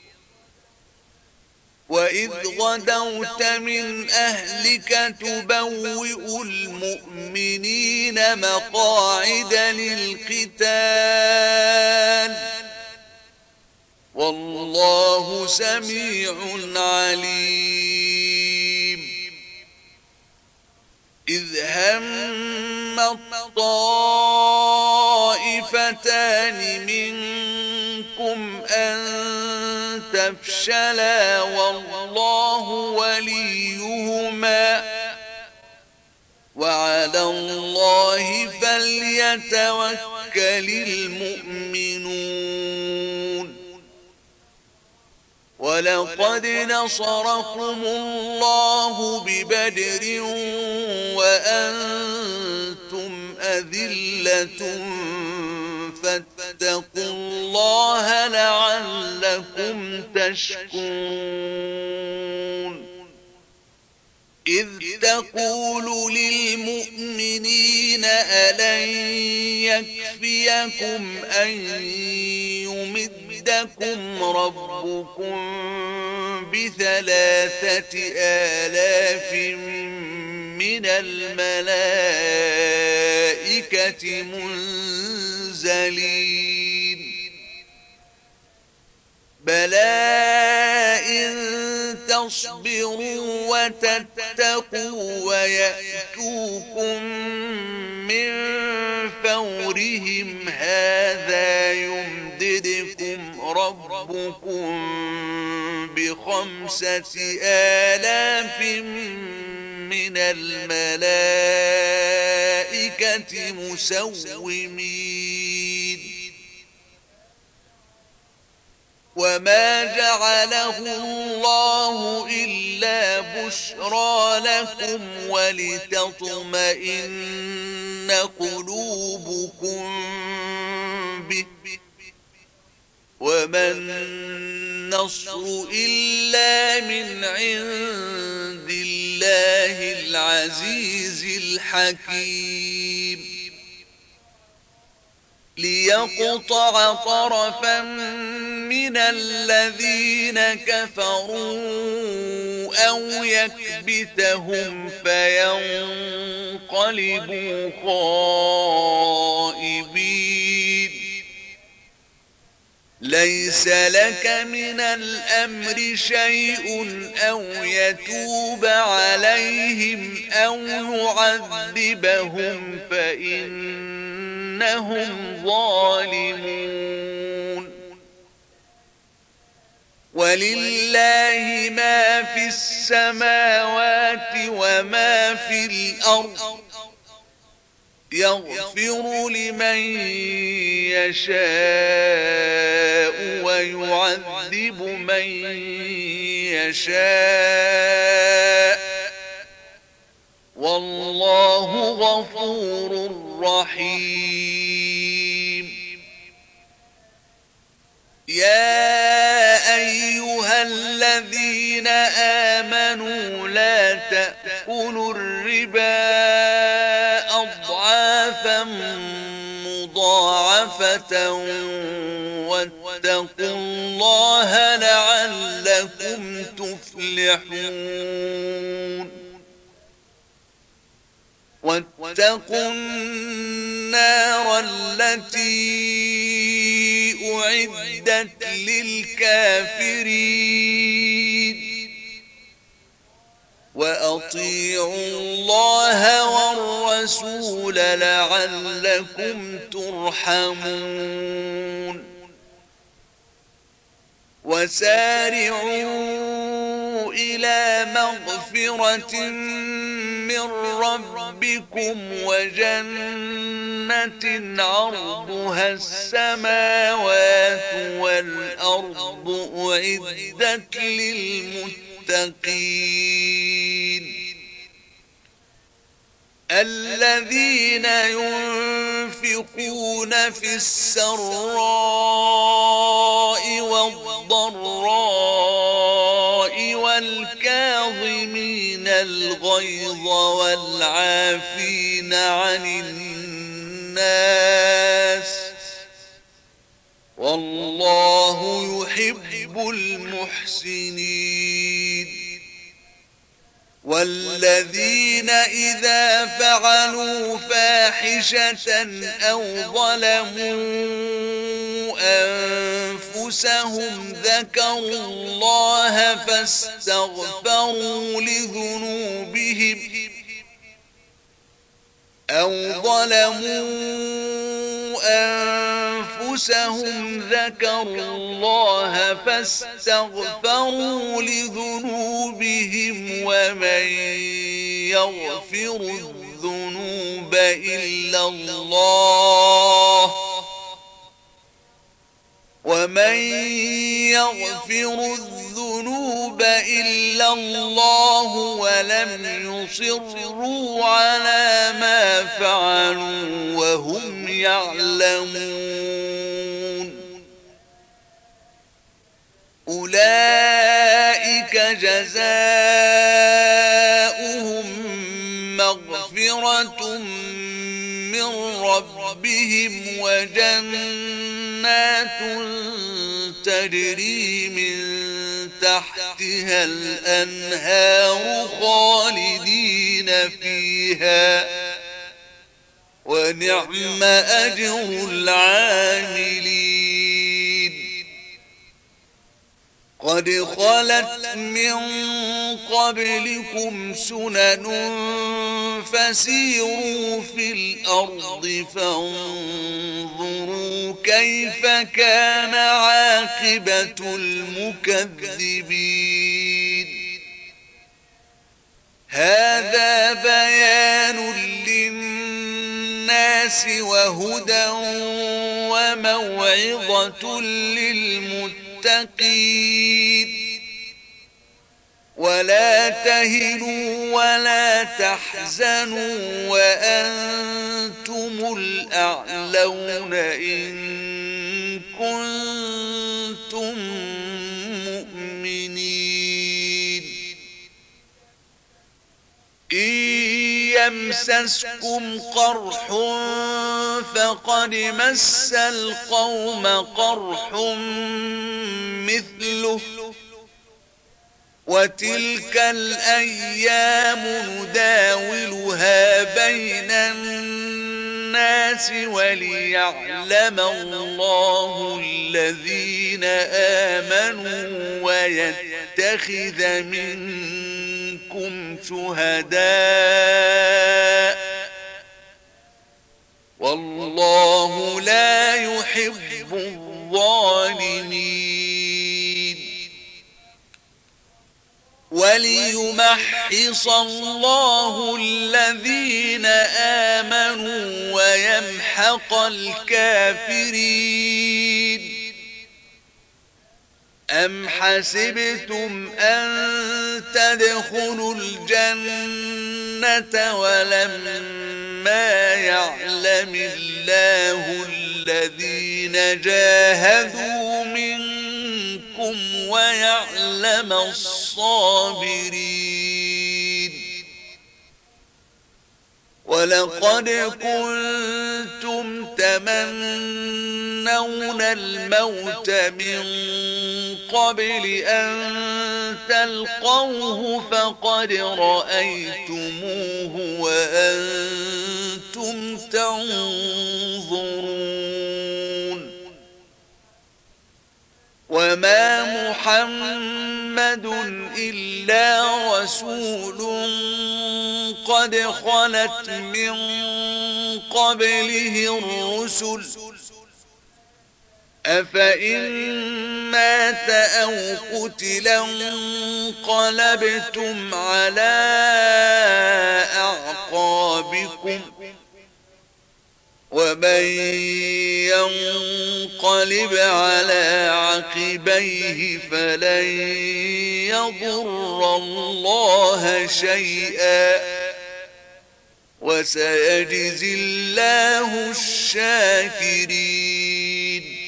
Speaker 1: وإذ غدوت من أهلك تبوئ المؤمنين مقاعد للقتال والله سميع عليم إذ هم الطائفتان منكم أن تفشلا والله وليهما وعلى الله فليتوكل المؤمنون ولقد نصركم الله ببدر وأنتم أذلة فاتقوا الله لعلكم تشكرون إذ تقول للمؤمنين ألن يكفيكم أن يمدكم ربكم ب3,000 من الملائكة منزلين بلى إن تصبروا وتتقوا ويأتوكم من فورهم هذا يمددكم ربكم ب5,000 من الملائكة مسومين وما جعله الله إلا بشرى لكم ولتطمئن قلوبكم به وما النصر إلا من عند الله العزيز الحكيم ليقطع طرفا من الذين كفروا أو يكبتهم فينقلبوا خائبين ليس لك من الأمر شيء أو يتوب عليهم أو يعذبهم فإنهم ظالمون ولله ما في السماوات وما في الأرض يغفر لمن يشاء ويعذب من يشاء والله غفور رحيم يا أيها الذين آمنوا لا تأكلوا الربا أضعافا مضاعفة واتقوا الله لعلكم تفلحون واتقوا النار التي أعدت للكافرين وأطيعوا الله والرسول لعلكم ترحمون وسارعوا إلى مغفرة من ربكم وجنة عرضها السماوات والأرض أعدت للمتقين الذين ينفقون في السراء والضراء والكاظمين الغيظ والعافين عن الناس والله يحب المحسنين والذين إذا فعلوا فاحشة أو ظلموا أنفسهم ذكروا الله فاستغفروا لذنوبهم أو ظلموا أنفسهم ذكروا الله فاستغفروا لذنوبهم ومن يغفر الذنوب إلا الله ولم يصروا على ما فعلوا وهم يعلمون أولئك جزاؤهم مغفرة من ربهم وجنات تجري من تحتها الأنهار خالدين فيها ونعم أجر العاملين قد خلت من قبلكم سنن فسيروا في الأرض فانظروا كيف كان عاقبة المكذبين هذا بيان للناس وهدى وموعظة للمتقين ولا تهنوا ولا تحزنوا وأنتم الأعلون إن كنتم مؤمنين إن يمسسكم قرح فقد مس القوم قرح مثله وتلك الأيام نداولها بين الناس وليعلم الله الذين آمنوا ويتخذ منكم شهداء والله لا يحب الظالمين وليمحص الله الذين آمنوا ويمحق الكافرين أم حسبتم أن تدخلوا الجنة ولما يعلم الله الذين جاهدوا منكم ويعلم الصابرين ولقد كنتم تمنون الموت من قبل أن تلقوه فقد رأيتموه وأنتم تنظرون وما محمد إلا رسول قد خلت من قبله الرسل أفإن مات أو قتل انقلبتم على أعقابكم ومن ينقلب على عقبيه فلن يضر الله شيئا وسيجزي الله الشاكرين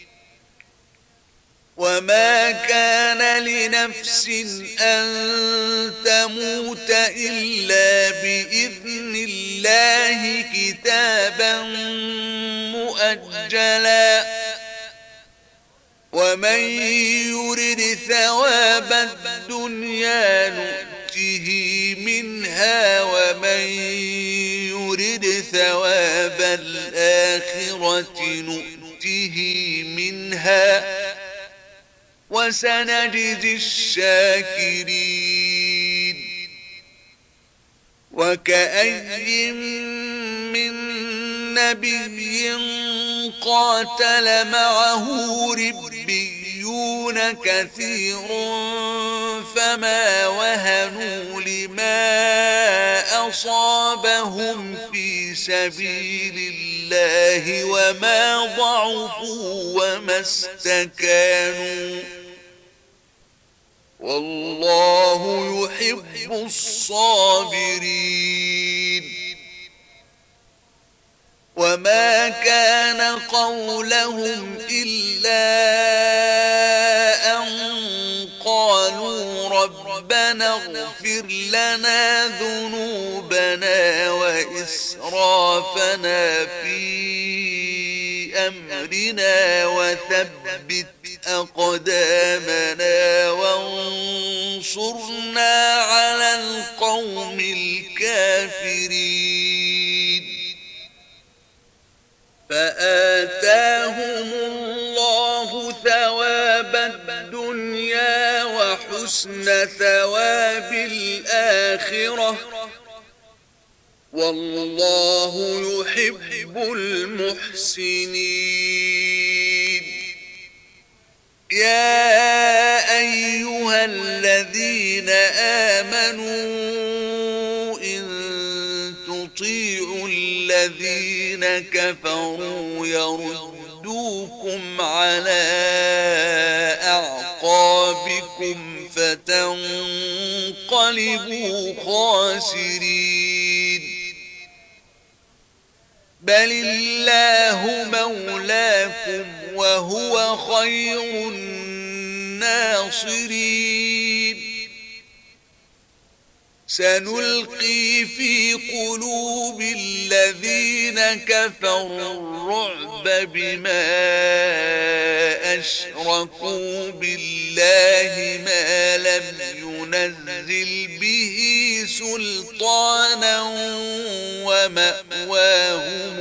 Speaker 1: وما كان لنفس أن تموت إلا بإذن الله كتابا مؤجلا ومن يرد ثواب الدنيا نؤته منها ومن يرد ثواب الآخرة نؤته منها وسنجزي الشاكرين. وكأي من نبي قاتل معه ربيون كثير فما وهنوا لما أصابهم في سبيل الله وما ضعفوا وما استكانوا والله يحب الصابرين. وما كان قولهم إلا أن قالوا ربنا اغفر لنا ذنوبنا وإسرافنا في أمرنا وثبت أقدامنا وانصرنا على القوم الكافرين. فآتاهم الله ثواب الدنيا وحسن ثواب الآخرة والله يحب المحسنين. يا أيها الذين آمنوا إن تطيعوا الذين كفروا يردوكم على أعقابكم فتنقلبوا خاسرين. بل الله مولاكم وهو خير الناصرين. سنلقي في قلوب الذين كفروا الرعب بما أشركوا بالله ما لم ينزل به سلطانا ومأواهم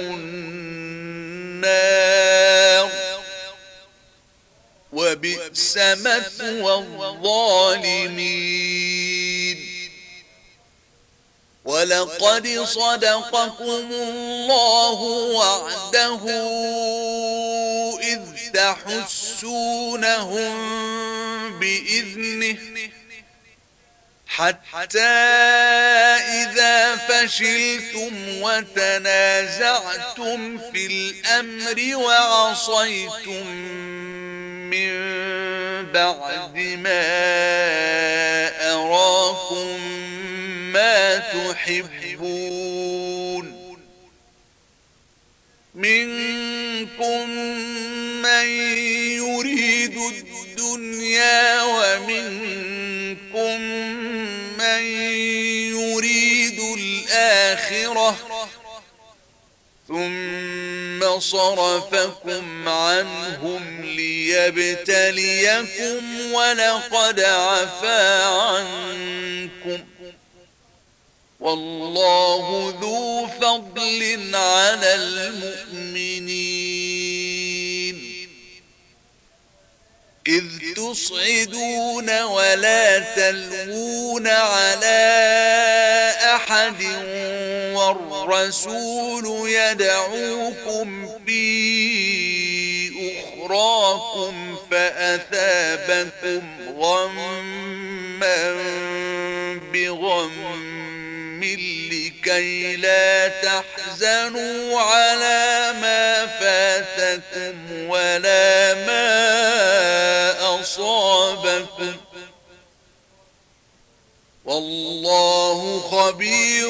Speaker 1: النار وبئس مثوى الظالمين. ولقد صدقكم الله وعده إذ تحسونهم بإذنه حتى إذا فشلتم وتنازعتم في الأمر وعصيتم من بعد ما أراكم ما تحبون منكم من يريد الدنيا ومنكم من يريد الآخرة ثم صرفكم عنهم ليبتليكم ولقد عفا عنكم والله ذو فضل على المؤمنين. إذ تصعدون ولا تلوون على أحد والرسول يدعوكم في أخراكم فأثابكم غما بغم لكي لا تحزنوا على ما فاتكم ولا ما أصابكم والله خبير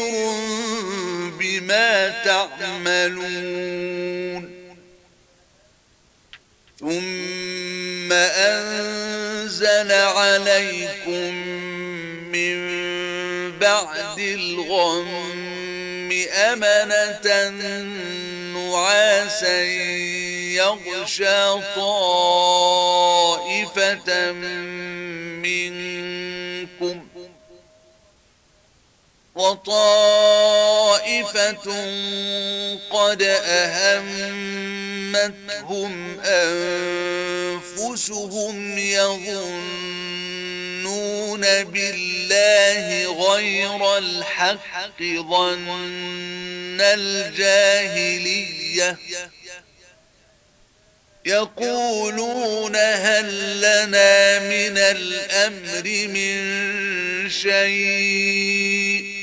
Speaker 1: بما تعملون. ثم أنزل عليكم من بعد الغم أمنة نعاسا يغشى طائفة منكم وطائفة قد أهمتهم همتهم أنفسهم يظنون بالله غير الحق ظن الجاهلية يقولون هل لنا من الأمر من شيء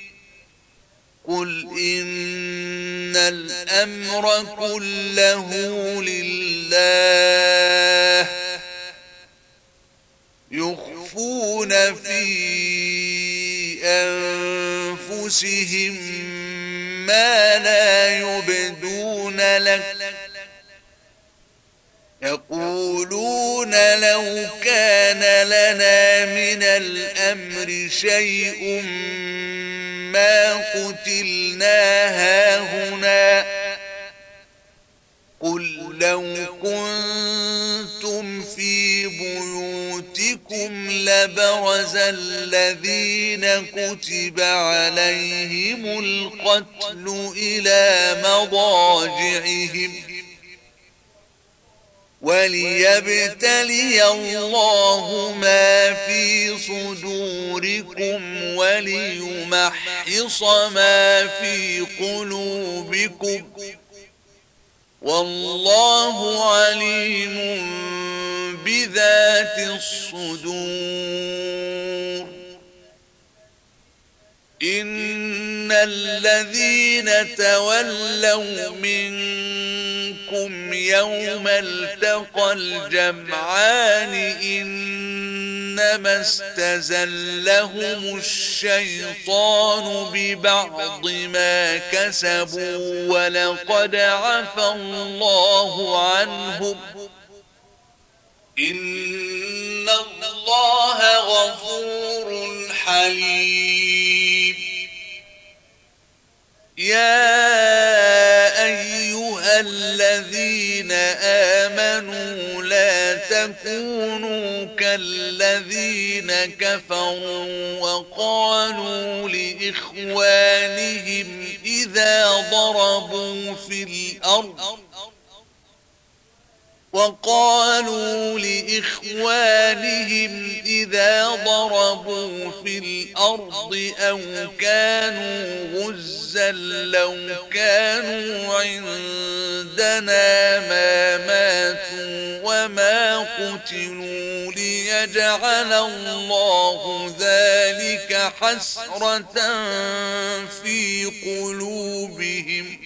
Speaker 1: قل إن الأمر كله لله يخفون في أنفسهم ما لا يبدون لك يقولون لو كان لنا من الأمر شيء ما قتلنا هاهنا قل لو كنتم في بيوتكم لبرز الذين كتب عليهم القتل إلى مضاجعهم وليبتلي الله ما في صدوركم وليمحص ما في قلوبكم والله عليم بذات الصدور إن الذين تولوا منكم يوم التقى الجمعان إنما استزلهم الشيطان ببعض ما كسبوا ولقد عفى الله عنهم إن الله غفور حليم يا أيها الذين آمنوا لا تكونوا كالذين كفروا وقالوا لإخوانهم إذا ضربوا في الأرض أو كانوا غزا لو كانوا عندنا ما ماتوا وما قتلوا ليجعل الله ذلك حسرة في قلوبهم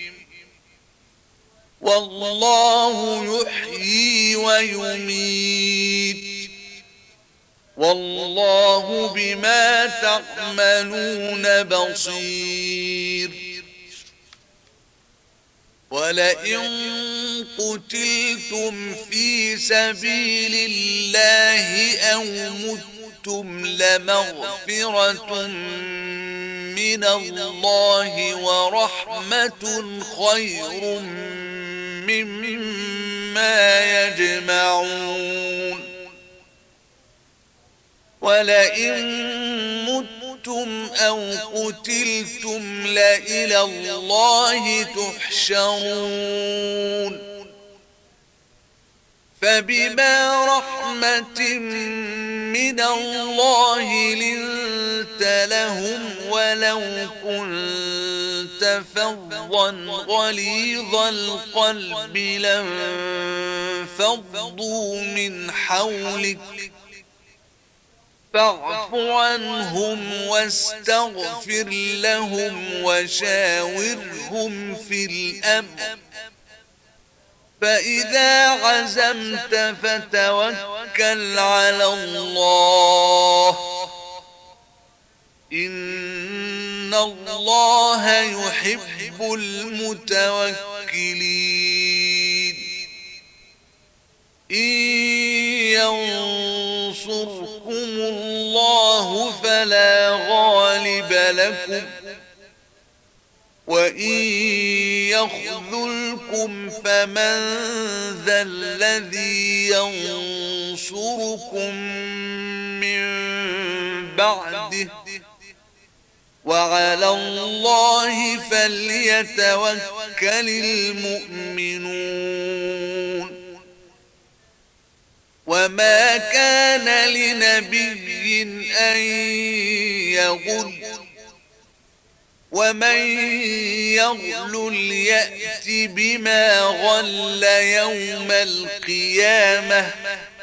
Speaker 1: والله يحيي ويميت والله بما تعملون بصير ولئن قتلتم في سبيل الله أو متم لمغفرة من الله ورحمة خير مما يجمعون ولئن متم أو قتلتم لإلى الله تحشرون فبما رحمة من الله لنت لهم ولو كنت فظا غليظ القلب لانفضوا من حولك فاعف عنهم واستغفر لهم وشاورهم في الأمر فإذا عزمت فتوكل على الله إن الله يحب المتوكلين إن ينصركم الله فلا غالب لكم وإن يخذلكم فمن ذا الذي ينصركم من بعده وعلى الله فليتوكل المؤمنون كان لنبي أن يغل ومن يغلل يأت بما غل يوم القيامة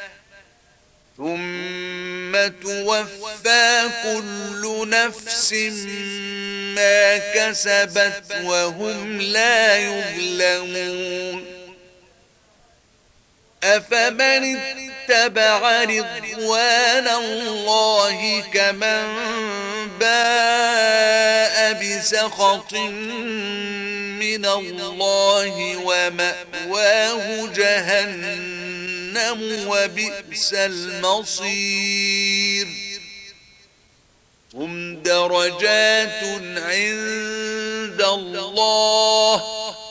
Speaker 1: ثم توفى كل نفس ما كسبت وهم لا يظلمون أفمن اتبع رضوان الله كمن باء بسخط من الله ومأواه جهنم وبئس المصير هم درجات عند الله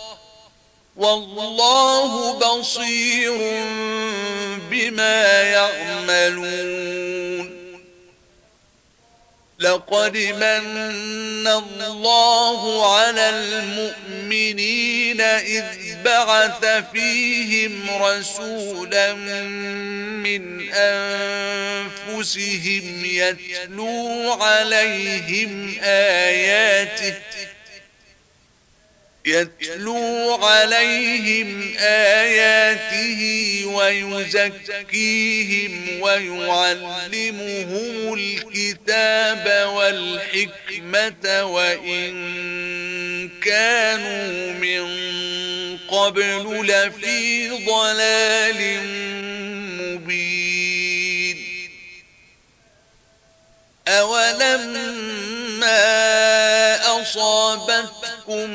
Speaker 1: والله بصير بما يعملون لقد من الله على المؤمنين إذ بعث فيهم رسولا من أنفسهم يتلو عليهم آياته ويزكيهم ويعلمهم الكتاب والحكمة وإن كانوا من قبل لفي ضلال مبين أولما أصابتكم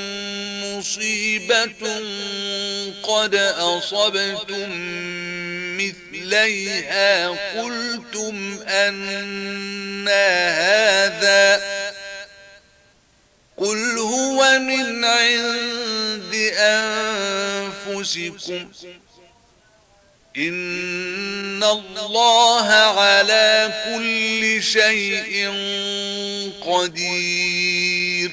Speaker 1: مصيبة قد أصبتم مثليها قلتم أنى هذا قل هو من عند أنفسكم إن الله على كل شيء قدير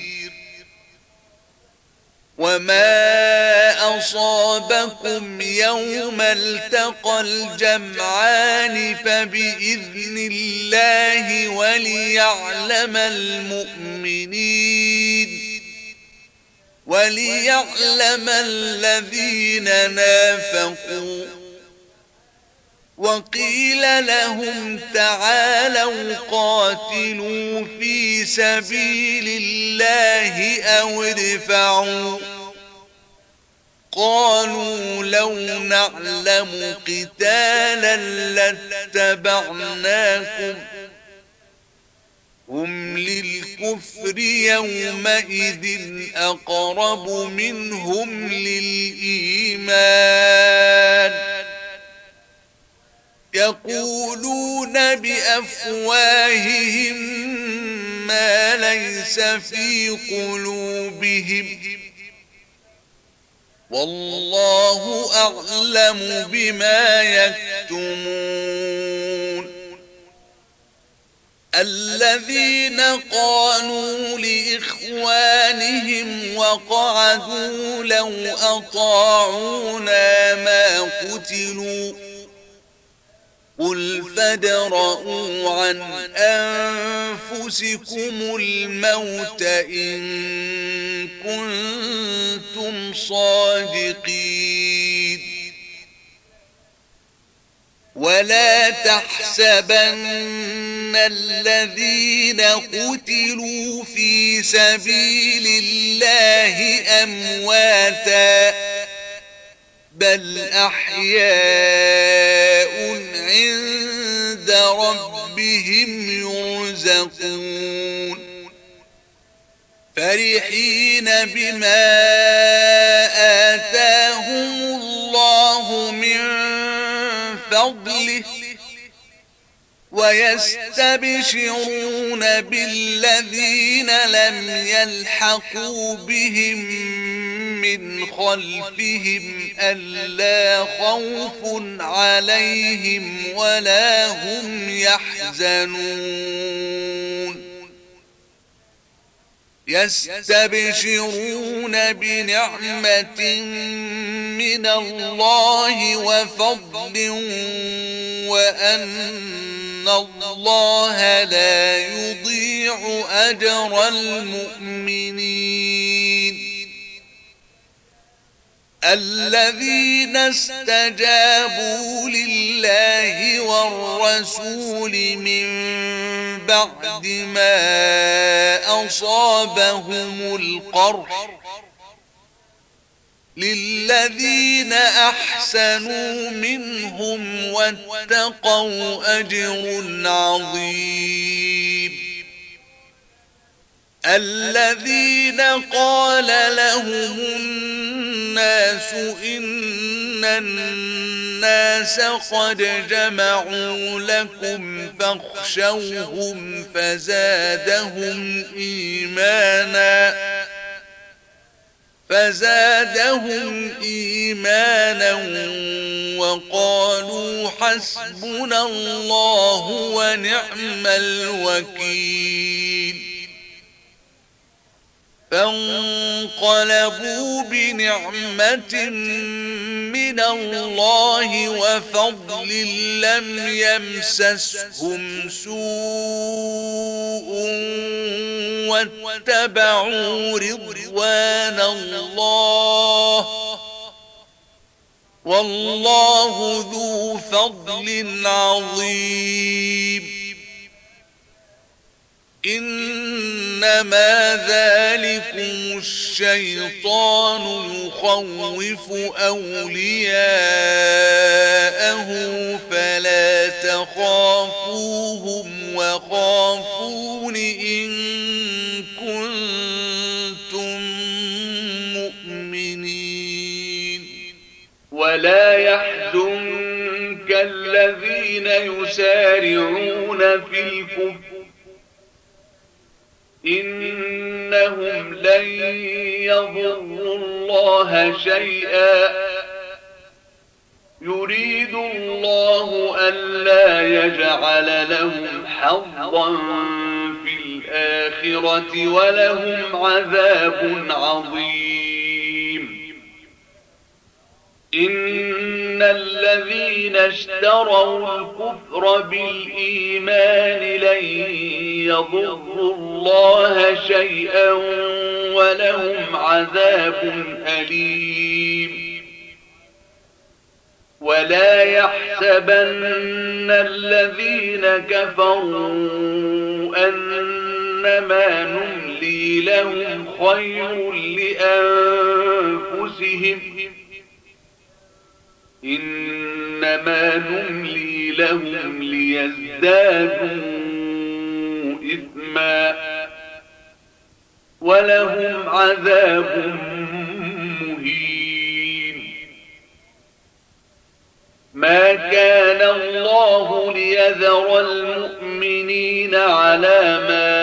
Speaker 1: وما أصابكم يوم التقى الجمعان فبإذن الله وليعلم الذين نافقوا وقيل لهم تعالوا قاتلوا في سبيل الله أو ادفعوا قالوا لو نعلم قتالا لاتبعناكم هم للكفر يومئذ أقرب منهم للإيمان يقولون بأفواههم ما ليس في قلوبهم والله أعلم بما يكتمون الذين قالوا لإخوانهم وقعدوا لو أطاعونا ما قتلوا قل فادرءوا عن أنفسكم الموت إن كنتم صادقين ولا تحسبن الذين قتلوا في سبيل الله أمواتا بل أحياء عند ربهم يرزقون فرحين بما آتاهم الله من فضله ويستبشرون بالذين لم يلحقوا بهم من خلفهم ألا خوف عليهم ولا هم يحزنون يستبشرون بنعمة من الله وفضل وأن الله لا يضيع أجر المؤمنين الذين استجابوا لله والرسول من بعد ما أصابهم القرح للذين أحسنوا منهم واتقوا أجر عظيم الذين قال لهم الناس إن الناس قد جمعوا لكم فاخشوهم فزادهم إيمانا وقالوا حسبنا الله ونعم الوكيل فانقلبوا بنعمة من الله وفضل لم يمسسهم سوء واتبعوا رضوان الله والله ذو فضل عظيم إنما ذلكم الشيطان يخوف أولياءه فلا تخافوهم وخافون إن كنتم مؤمنين ولا يحزنك الذين يسارعون في الكفر إنهم لن يضروا الله شيئا يريد الله ألا يجعل لهم حظا في الآخرة ولهم عذاب عظيم إن الذين اشتروا الكفر بالإيمان لن يضروا الله شيئا ولهم عذاب أليم ولا يحسبن الذين كفروا أنما نملي لهم خير لأنفسهم إنما نملي لهم ليزدادوا إثما ولهم عذاب مهين ما كان الله ليذر المؤمنين على ما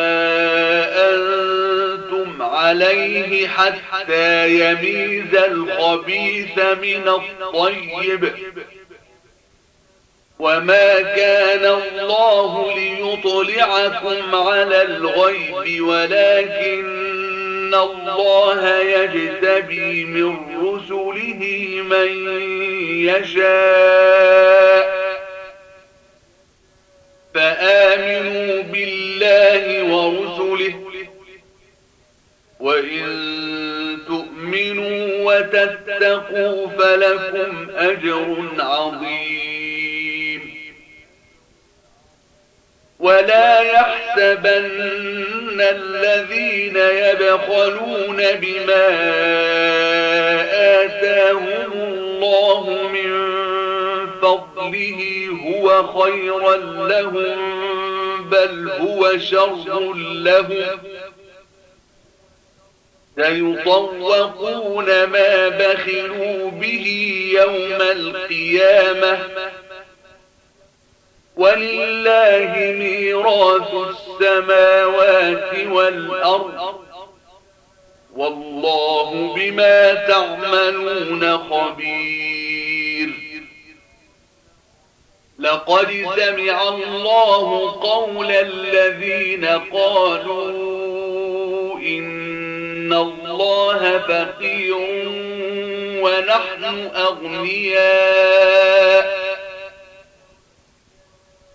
Speaker 1: أنتم عليه حتى يميز الخبيث من الطيب وما كان الله ليطلعكم على الغيب ولكن الله يجتبي من رسله من يشاء فآمنوا بالله ورسله وإن تؤمنوا وتتقوا فلكم أجر عظيم ولا يحسبن الذين يبخلون بما آتاهم الله من فضله هو خيرا لهم بل هو شر لهم سيطوقون ما بخلوا به يوم القيامة ولله ميراث السماوات والأرض والله بما تعملون خبير لقد سمع الله قول الذين قالوا إن الله فقير ونحن أغنياء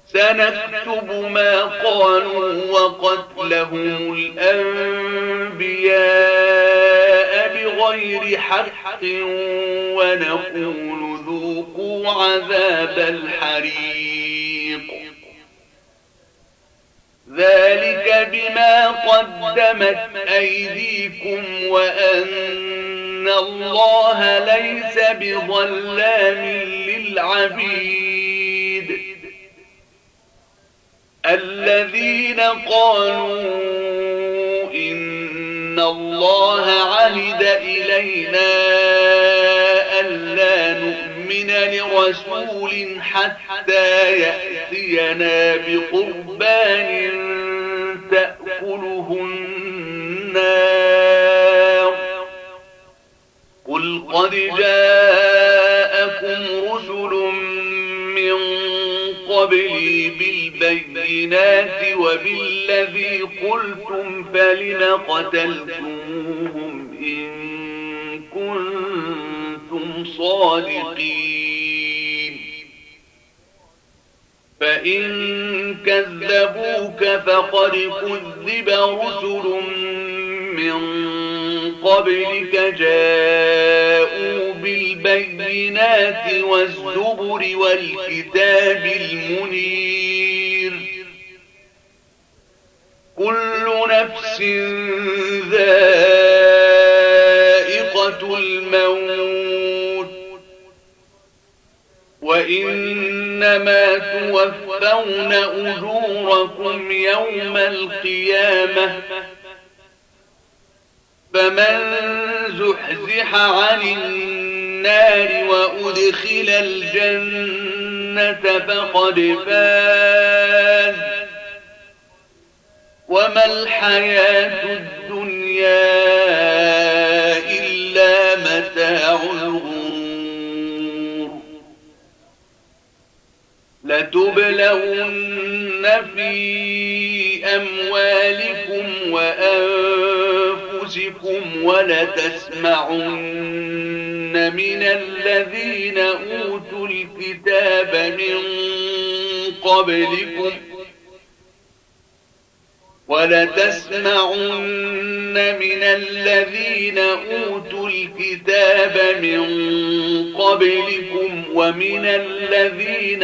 Speaker 1: سنكتب ما قالوا وقتلهم الأنبياء بغير حق ونقول ذوقوا عذاب الحريق ذلك بما قدمت أيديكم وأن الله ليس بظلام للعبيد الذين قالوا إن الله عهد إلينا ألا نؤمن لرسول حتى يأتينا بقربان تأكله النار قل قد جاءكم رسل من قبلي بالبينات وبالذي قلتم فلم قتلتموهم إن كنتم صادقين فإن كذبوك فقد كذب رسل من قبلك جاءوا بالبينات والزبر والكتاب المنير كل نفس ذائقة الموت وإنما توفون أجوركم يوم القيامة فمن زحزح عن النار وأدخل الجنة فقد فاز وما الحياة الدنيا إلا متاع الغرور لتبلون في أموالكم وأنفسكم ولتسمعن من الذين أوتوا الكتاب من قبلكم ومن الذين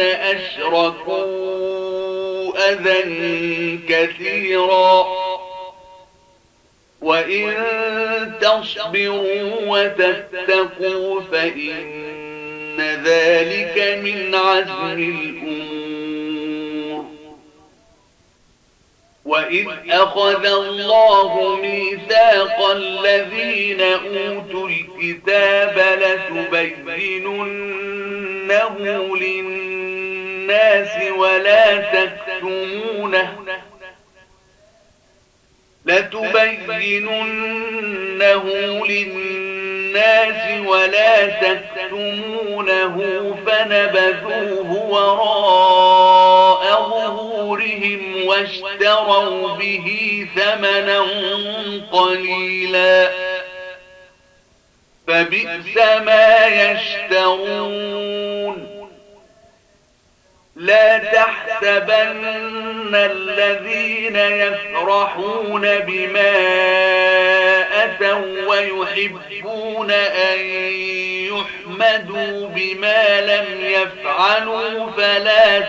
Speaker 1: أشركوا أذى كثيرا وإن تصبروا وتتقوا فإن ذلك من عزم الأمور وإذ أخذ الله ميثاق الذين أوتوا الكتاب لتبيننه للناس ولا تكتمونه فنبذوه وراء ظهورهم واشتروا به ثمنا قليلا فبئس ما يشترون لا تحسبن الذين يفرحون بما أتوا ويحبون أن يحمدوا بما لم يفعلوا فلا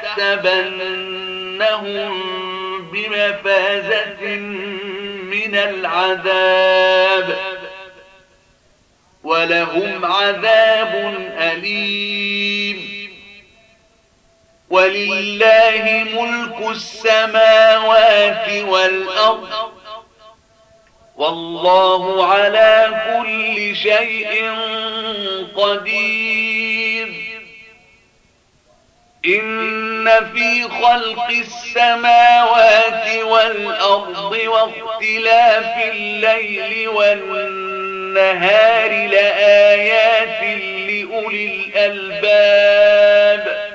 Speaker 1: تحسبنهم بمفازة من العذاب ولهم عذاب أليم ولله ملك السماوات والأرض والله على كل شيء قدير إن في خلق السماوات والأرض واختلاف الليل والنهار لآيات لأولي الألباب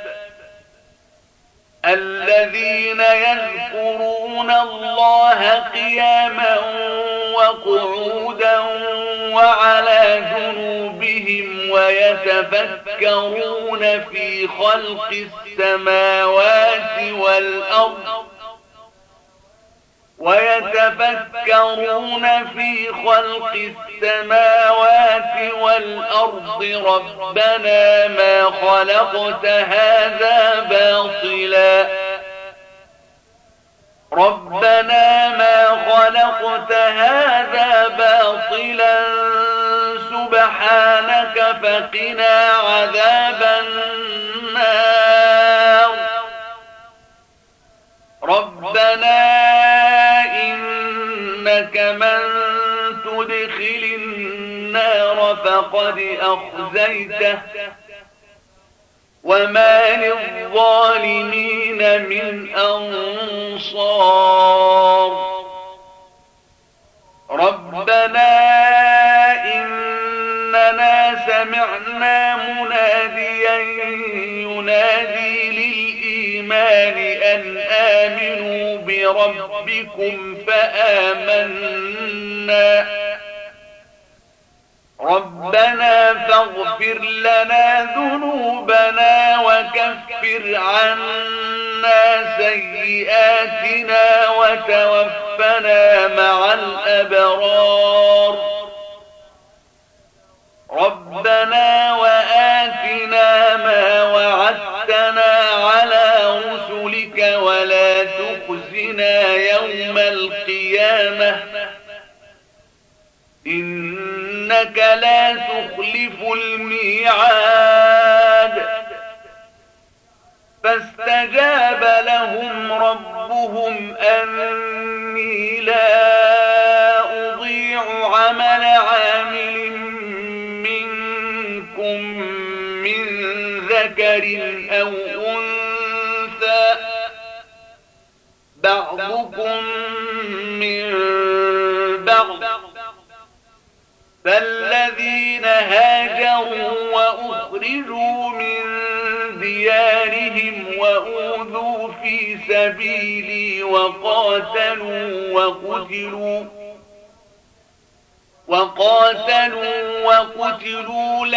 Speaker 1: الذين يذكرون الله قياما وقعودا وعلى جنوبهم ويتفكرون في خلق السماوات والأرض ربنا ما خلقت هذا باطلا سبحانك فقنا عذاب النار ربنا إنك من تدخل النار فقد أخزيته وما للظالمين من أنصار ربنا إننا سمعنا مناديا ينادي للإيمان أن آمنوا بربكم فآمنا ربنا فاغفر لنا ذنوبنا وكفر عنا سيئاتنا وتوفنا مع الأبرار ربنا وآتنا ما وعدتنا على رسلك ولا تخزنا يوم القيامة إنك لا تخلف الميعاد فاستجاب لهم ربهم أني لا أضيع عمل عامل منكم من ذكر أو أنثى بعضكم من بعض فالذين هاجروا وأخرجوا من ديارهم وأوذوا في سبيلي وقاتلوا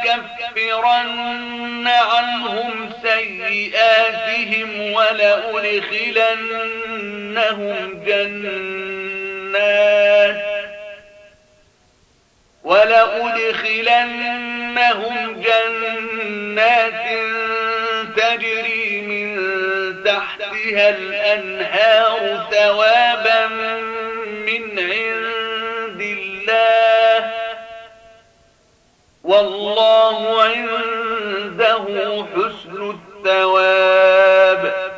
Speaker 1: لأكفرن عنهم سيئاتهم ولأدخلنهم جنات تجري من تحتها الأنهار ثوابا من عند الله والله عنده حسن الثواب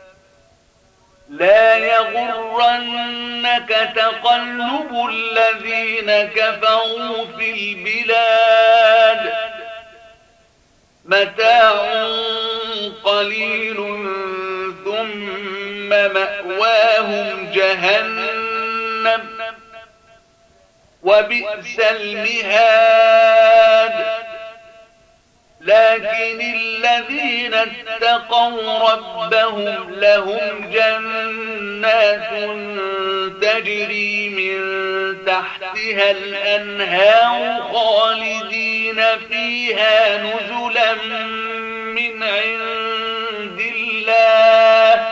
Speaker 1: لا يغرنك تقلب الذين كفروا في البلاد متاع قليل ثم مأواهم جهنم وبئس المهاد لكن الذين اتقوا ربهم لهم جنات تجري من تحتها الأنهار خالدين فيها نزلا من عند الله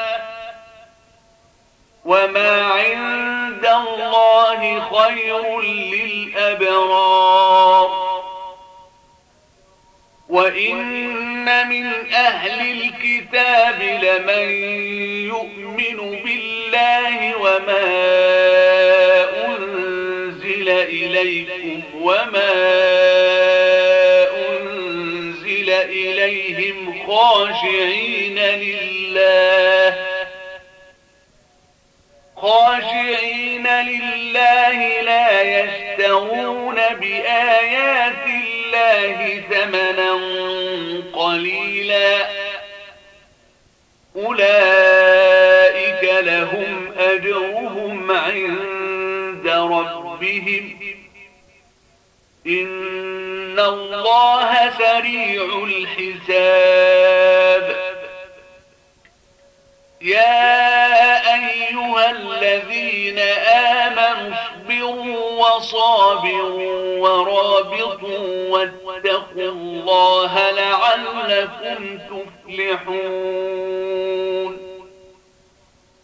Speaker 1: وما عند الله خير للأبرار وإن من أهل الكتاب لمن يؤمن بالله وما أنزل إليكم وما أنزل إليهم خاشعين لله لا يشترون بآيات الله ثمنا قليلا أولئك لهم أجرهم عند ربهم إن الله سريع الحساب يا أيها الذين آمنوا اصبروا وصابروا ورابطوا واتقوا الله لعلكم تفلحون.